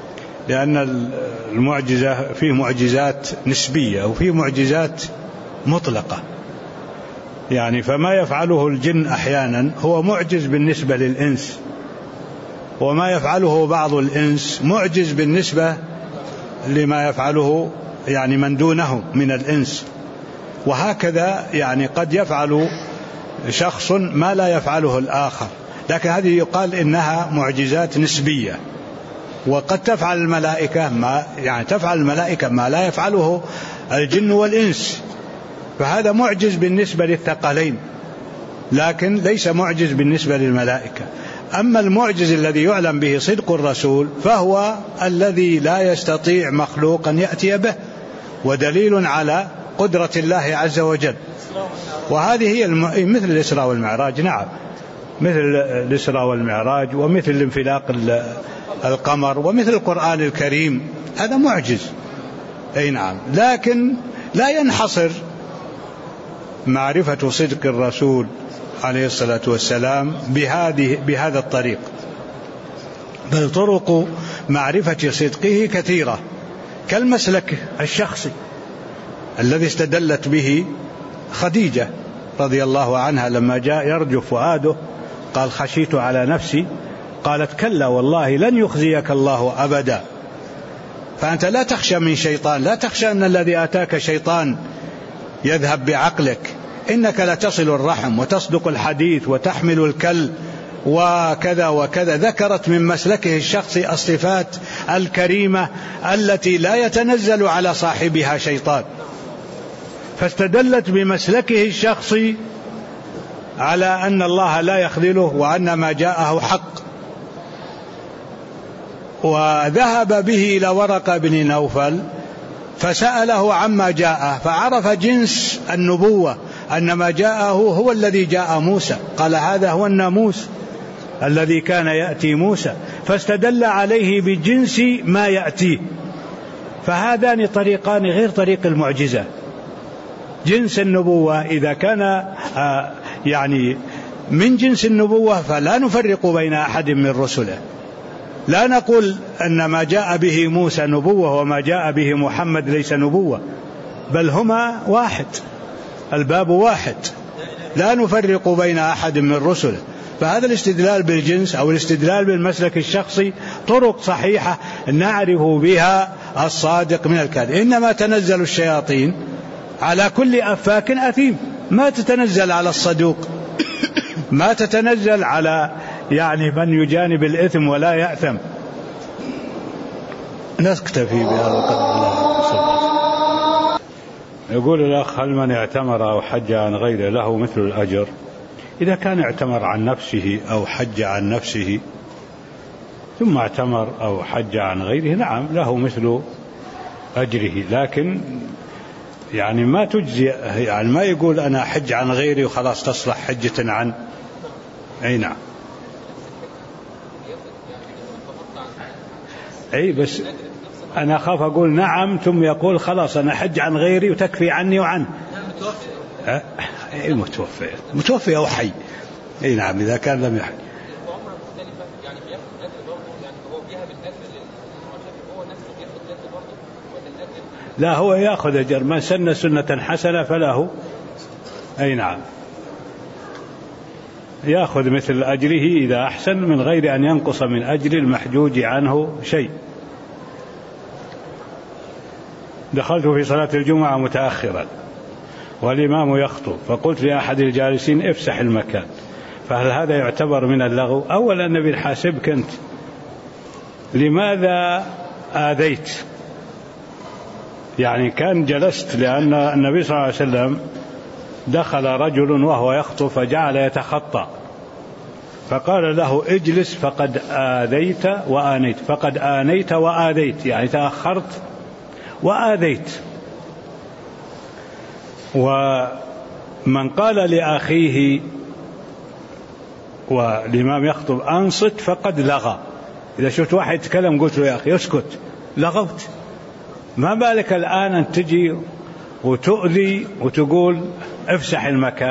لأن المعجزة فيه معجزات نسبية وفيه معجزات مطلقة، يعني فما يفعله الجن أحيانا هو معجز بالنسبة للإنس، وما يفعله بعض الإنس معجز بالنسبة لما يفعله يعني من دونه من الإنس، وهكذا يعني قد يفعل شخص ما لا يفعله الآخر، لكن هذه يقال إنها معجزات نسبية. وقد تفعل الملائكة ما لا يفعله الجن والإنس، فهذا معجز بالنسبة للثقلين لكن ليس معجز بالنسبة للملائكة. أما المعجز الذي يعلم به صدق الرسول فهو الذي لا يستطيع مخلوق أن يأتي به، ودليل على قدرة الله عز وجل. وهذه هي مثل الإسراء والمعراج، نعم، مثل الإسراء والمعراج ومثل انفلاق القمر ومثل القرآن الكريم، هذا معجز، أي نعم، لكن لا ينحصر معرفة صدق الرسول عليه الصلاة والسلام بهذا الطريق، بل طرق معرفة صدقه كثيرة، كالمسلك الشخصي الذي استدلت به خديجة رضي الله عنها لما جاء يرجف فؤاده قال خشيت على نفسي، قالت كلا والله لن يخزيك الله أبدا. فأنت لا تخشى من شيطان، لا تخشى أن الذي آتاك شيطان يذهب بعقلك، إنك لتصل الرحم وتصدق الحديث وتحمل الكل وكذا وكذا. ذكرت من مسلكه الشخصي الصفات الكريمة التي لا يتنزل على صاحبها شيطان، فاستدلت بمسلكه الشخصي على أن الله لا يخذله وأن ما جاءه حق. وذهب به إلى ورقة بن نوفل فسأله عما جاءه فعرف جنس النبوة، أن ما جاءه هو الذي جاء موسى، قال هذا هو الناموس الذي كان يأتي موسى، فاستدل عليه بجنس ما يأتيه. فهذان طريقان غير طريق المعجزة. جنس النبوة إذا كان يعني من جنس النبوة فلا نفرق بين أحد من رسله، لا نقول أن ما جاء به موسى نبوة وما جاء به محمد ليس نبوة، بل هما واحد، الباب واحد، لا نفرق بين أحد من رسله. فهذا الاستدلال بالجنس أو الاستدلال بالمسلك الشخصي طرق صحيحة نعرف بها الصادق من الكاذب. إنما تنزل الشياطين على كل أفاك أثيم، ما تتنزل على الصدوق، ما تتنزل على يعني من يجانب الإثم ولا يأثم. نكتفي بهذا القدر. يقول الأخ هل من اعتمر أو حج عن غيره له مثل الأجر؟ إذا كان اعتمر عن نفسه أو حج عن نفسه ثم اعتمر أو حج عن غيره نعم له مثل أجره، لكن يعني ما تجزي، يعني ما يقول أنا حج عن غيري وخلاص تصلح حجة عن أي نعم أي، بس أنا أخاف أقول نعم ثم يقول خلاص أنا حج عن غيري وتكفي عني وعنه. أي متوفي أو حي، أي نعم إذا كان لم يحج. لا هو يأخذ أجر، من سن سنة حسنة فله أي نعم يأخذ مثل أجره إذا أحسن من غير أن ينقص من أجر المحجوج عنه شيء. دخلت في صلاة الجمعة متأخرا والإمام يخطب، فقلت لأحد الجالسين افسح المكان، فهل هذا يعتبر من اللغو؟ أولا نبي نحاسبك أنت، لماذا آذيت؟ يعني كان جلست، لأن النبي صلى الله عليه وسلم دخل رجل وهو يخطب فجعل يتخطى، فقال له اجلس فقد آذيت وآنيت، فقد آنيت وآذيت، يعني تأخرت وآذيت. ومن قال لأخيه والإمام يخطب أنصت فقد لغى. إذا شفت واحد يتكلم قلت له يا أخي اسكت، لغوت، ما بالك الآن أن تجي وتؤذي وتقول افسح المكان؟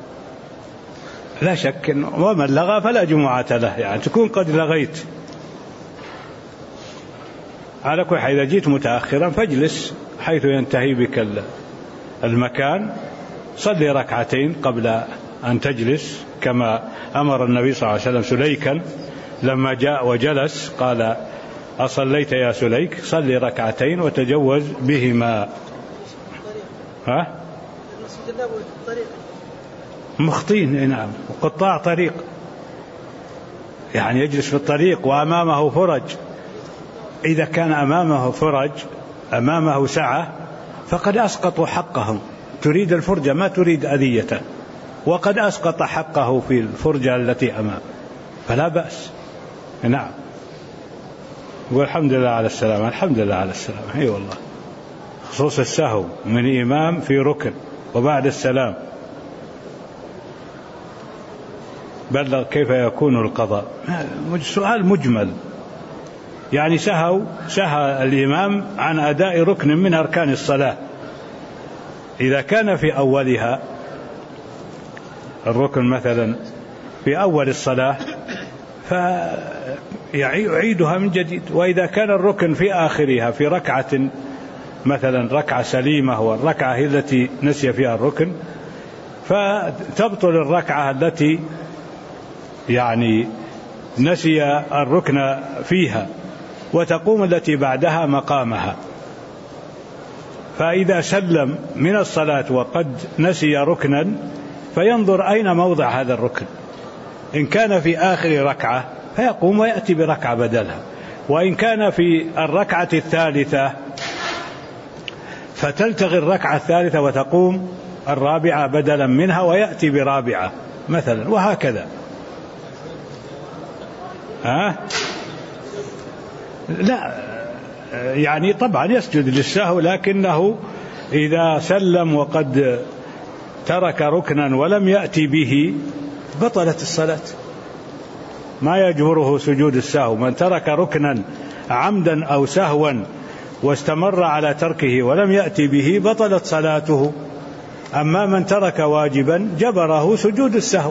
لا شك ومن لغى فلا جمعة له، يعني تكون قد لغيت. على كل حال إذا جيت متأخرا فاجلس حيث ينتهي بك المكان، صلي ركعتين قبل أن تجلس، كما أمر النبي صلى الله عليه وسلم سليكا لما جاء وجلس قال: أصليت يا سليك؟ صلي ركعتين وتجوز بهما. مخطين، نعم، وقطاع طريق، يعني يجلس في الطريق وأمامه فرج. إذا كان أمامه فرج، أمامه سعة، فقد أسقطوا حقهم. تريد الفرجة ما تريد أذيته، وقد أسقط حقه في الفرجة التي أمامه، فلا بأس. نعم. والحمد لله على السلامة. الحمد لله على السلامة. أي والله. خصوص السهو من إمام في ركن وبعد السلام، بلغ كيف يكون القضاء. سؤال مجمل، يعني سهى الإمام عن أداء ركن من أركان الصلاة. إذا كان في أولها الركن مثلا في أول الصلاة فيعيدها من جديد، وإذا كان الركن في آخرها في ركعة مثلا ركعة سليمة والركعة هي التي نسي فيها الركن، فتبطل الركعة التي يعني نسي الركن فيها، وتقوم التي بعدها مقامها. فإذا سلم من الصلاة وقد نسي ركنا فينظر أين موضع هذا الركن. إن كان في آخر ركعة فيقوم ويأتي بركعة بدلها، وإن كان في الركعة الثالثة فتلتغي الركعة الثالثة وتقوم الرابعة بدلا منها ويأتي برابعة مثلا، وهكذا. لا، يعني طبعا يسجد للسهو، لكنه إذا سلم وقد ترك ركنا ولم يأتي به بطلت الصلاة، ما يجبره سجود السهو. من ترك ركنا عمدا أو سهوا واستمر على تركه ولم يأتي به بطلت صلاته. أما من ترك واجبا جبره سجود السهو.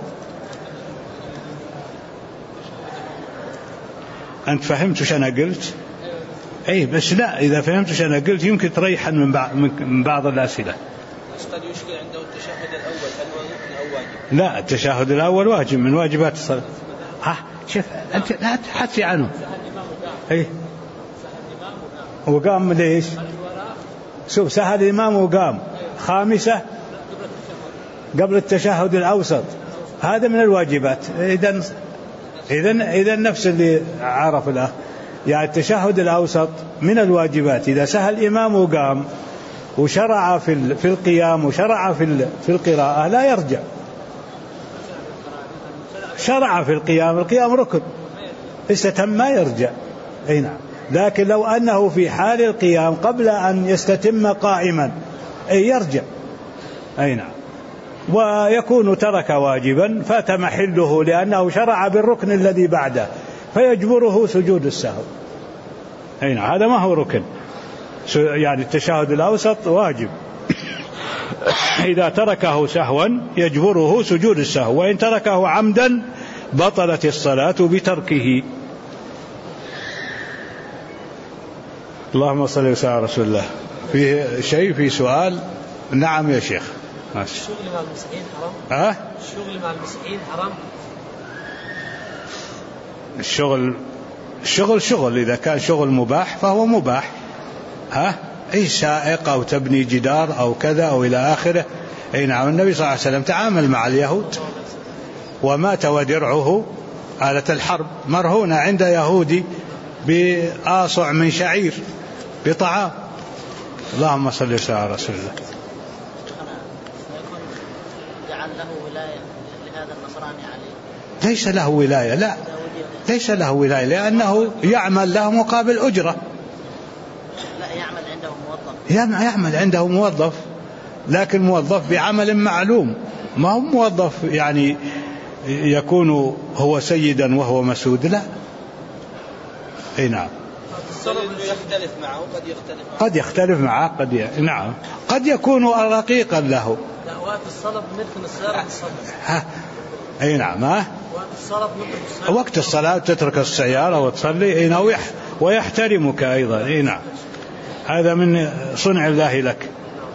أنت فهمت وش أنا قلت؟ أي بس لا، إذا فهمت وش أنا قلت يمكن تريحا من بعض الأسئلة.
قد يشكل عنده التشهد الأول، هل هو ركن أو واجب؟
لا، التشهد الأول واجب من واجبات الصلاة. شوف أنت لا تحكي عنه. إيه، وقام ليش؟ شوف، سهل الإمام وقام. خامسة قبل التشهد الأوسط، هذا من الواجبات. إذن نفس اللي عرف الأخ، يعني التشهد الأوسط من الواجبات. إذا سهل الإمام وقام وشرع في القيام وشرع في القراءة لا يرجع. شرع في القيام ركن، استتم ما يرجع. أي نعم. لكن لو أنه في حال القيام قبل أن يستتم قائما أي يرجع. أي نعم. ويكون ترك واجبا فات محله لأنه شرع بالركن الذي بعده فيجبره سجود السهو. أي نعم. هذا ما هو ركن، يعني التشهد الأوسط واجب. إذا تركه سهوا يجبره سجود السهو، وإن تركه عمدا بطلت الصلاة بتركه. اللهم صل وسلم على رسول الله. فيه شيء في سؤال؟ نعم يا شيخ.
الشغل مع المسيحيين حرام؟ الشغل مع المسيحيين حرام؟
الشغل شغل، إذا كان شغل مباح فهو مباح. أي سائق أو تبني جدار أو كذا أو إلى آخره. أي نعم. النبي صلى الله عليه وسلم تعامل مع اليهود ومات ودرعه آلة الحرب مرهونة عند يهودي بآصع من شعير بطعام. اللهم صل وسلم على رسول الله.
جعل له ولاية لهذا النصراني عليه؟
ليس له ولاية، لا، ليس له ولاية، لأنه يعمل له مقابل أجرة.
لا، يعمل عنده موظف.
يعمل عنده موظف، لكن موظف بعمل معلوم، ما هو موظف يعني يكون هو سيدا وهو مسود، لا. اي نعم.
يختلف معه،
قد يختلف معه، نعم، قد يكون رقيقا له.
لا، وقت الصلاة مثل السيارة تصلي.
اي نعم.
وقت الصلاة مثل السيارة.
وقت الصلاة تترك السيارة وتصلي. ويحترمك أيضا. نعم، هذا من صنع الله لك.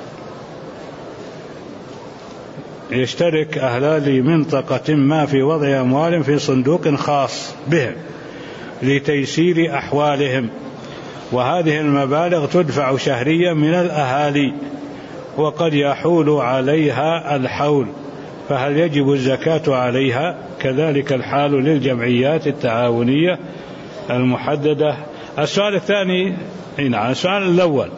يشترك أهالي منطقة ما في وضع أموال في صندوق خاص بهم لتيسير أحوالهم، وهذه المبالغ تدفع شهريا من الأهالي وقد يحول عليها الحول، فهل يجب الزكاة عليها؟ كذلك الحال للجمعيات التعاونية المحددة. السؤال الثاني، نعم، السؤال الأول،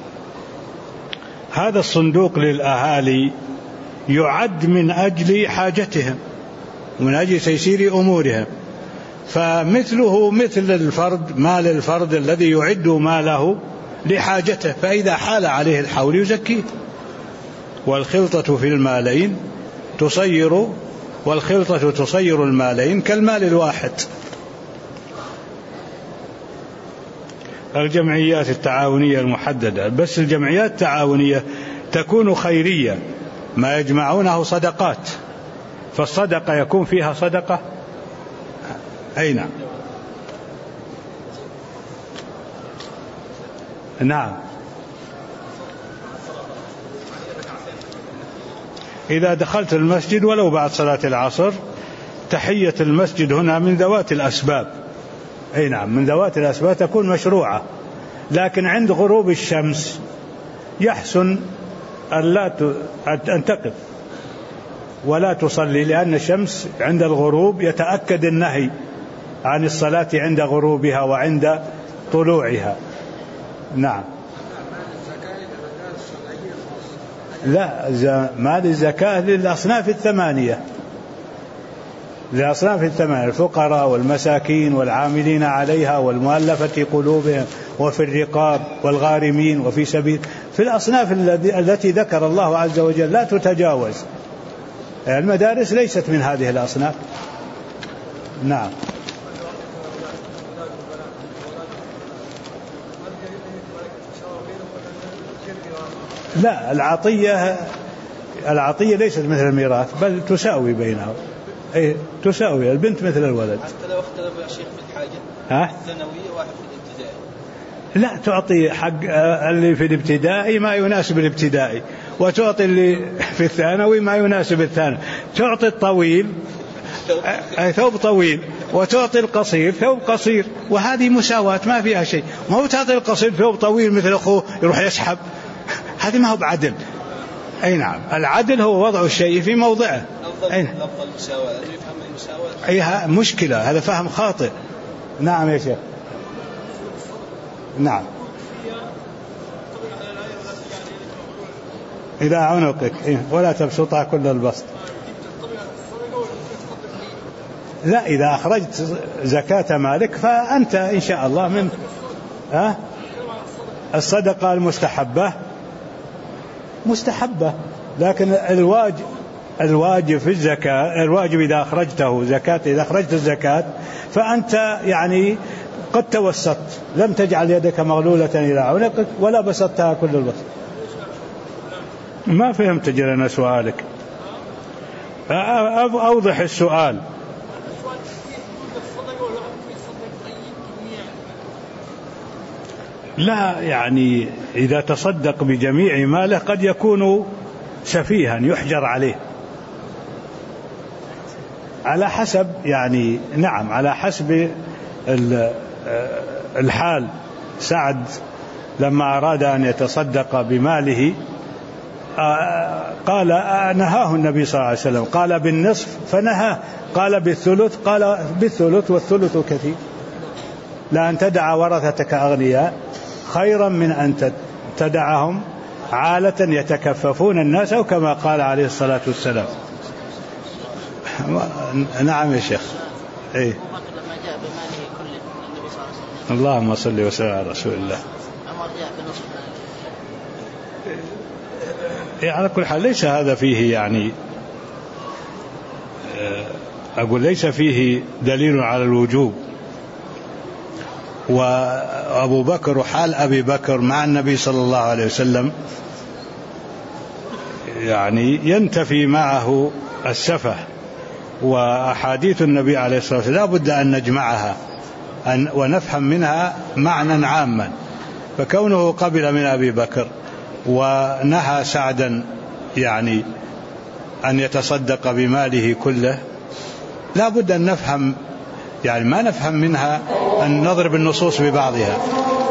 هذا الصندوق للأهالي يعد من أجل حاجتهم ومن أجل تيسير أمورهم، فمثله مثل الفرد، مال الفرد الذي يعد ماله لحاجته، فإذا حال عليه الحول يزكيه. والخلطة في المالين تصير المالين كالمال الواحد. الجمعيات التعاونية المحددة، بس الجمعيات التعاونية تكون خيرية، ما يجمعونه صدقات، فالصدقة يكون فيها صدقة. أين؟ نعم، إذا دخلت المسجد ولو بعد صلاة العصر، تحية المسجد هنا من ذوات الأسباب. أي نعم، من ذوات الأسباب تكون مشروعة، لكن عند غروب الشمس يحسن أن تقف ولا تصلي، لأن الشمس عند الغروب يتأكد النهي عن الصلاة عند غروبها وعند طلوعها. نعم. لا، مال الزكاة للأصناف الثمانية، الفقراء والمساكين والعاملين عليها والمؤلفة قلوبهم وفي الرقاب والغارمين وفي سبيل، في الأصناف التي ذكر الله عز وجل لا تتجاوز. المدارس ليست من هذه الأصناف. نعم. لا، العطية ليست مثل الميراث، بل تساوي بينهم. أي تساوي، البنت مثل الولد.
حتى لو اختلفوا يا شيخ في الحاجة، الثانوية واحد في الابتدائي،
لا، تعطي حق اللي في الابتدائي ما يناسب الابتدائي، وتعطي اللي في الثانوي ما يناسب الثانوي. تعطي الطويل ثوب طويل، وتعطي القصير ثوب قصير، وهذه مساواة ما فيها شيء. ما هو تعطي القصير ثوب طويل مثل أخوه يروح يسحب، هذه ما هو بعدل. أي نعم، العدل هو وضع الشيء في موضعه.
أفضل المساواة، يفهم المساواة.
أيها مشكلة، هذا فهم خاطئ. نعم يا شيخ. نعم، إلى عنقك ولا تبسطها كل البسط. لا، إذا أخرجت زكاة مالك فأنت إن شاء الله من الصدقة المستحبة مستحبة، لكن الواجب في الزكاة، الواجب إذا أخرجته زكاة، إذا أخرجت الزكاة فأنت يعني قد توسطت، لم تجعل يدك مغلولة إلى عنقك ولا بسطتها كل البسط. ما فهمت جلنا سؤالك، أوضح السؤال. لا، يعني إذا تصدق بجميع ماله قد يكون سفيها يحجر عليه، على حسب يعني، نعم، على حسب الحال. سعد لما أراد أن يتصدق بماله قال نهاه النبي صلى الله عليه وسلم، قال بالنصف فنهاه، قال بالثلث، قال بالثلث والثلث كثير. لأن تدع ورثتك أغنياء خيرا من أن تدعهم عالة يتكففون الناس، أو كما قال عليه الصلاة والسلام. نعم يا شيخ. إيه؟ اللهم صل وسلم على رسول الله. على كل حال ليس هذا فيه يعني، أقول ليس فيه دليل على الوجوب. وأبو بكر وحال أبي بكر مع النبي صلى الله عليه وسلم يعني ينتفي معه السفه، وأحاديث النبي عليه الصلاة والسلام لا بد أن نجمعها. ونفهم منها معنى عاما. فكونه قبل من أبي بكر ونهى سعدا يعني أن يتصدق بماله كله، لا بد أن نفهم، يعني ما نفهم منها أن نضرب النصوص ببعضها،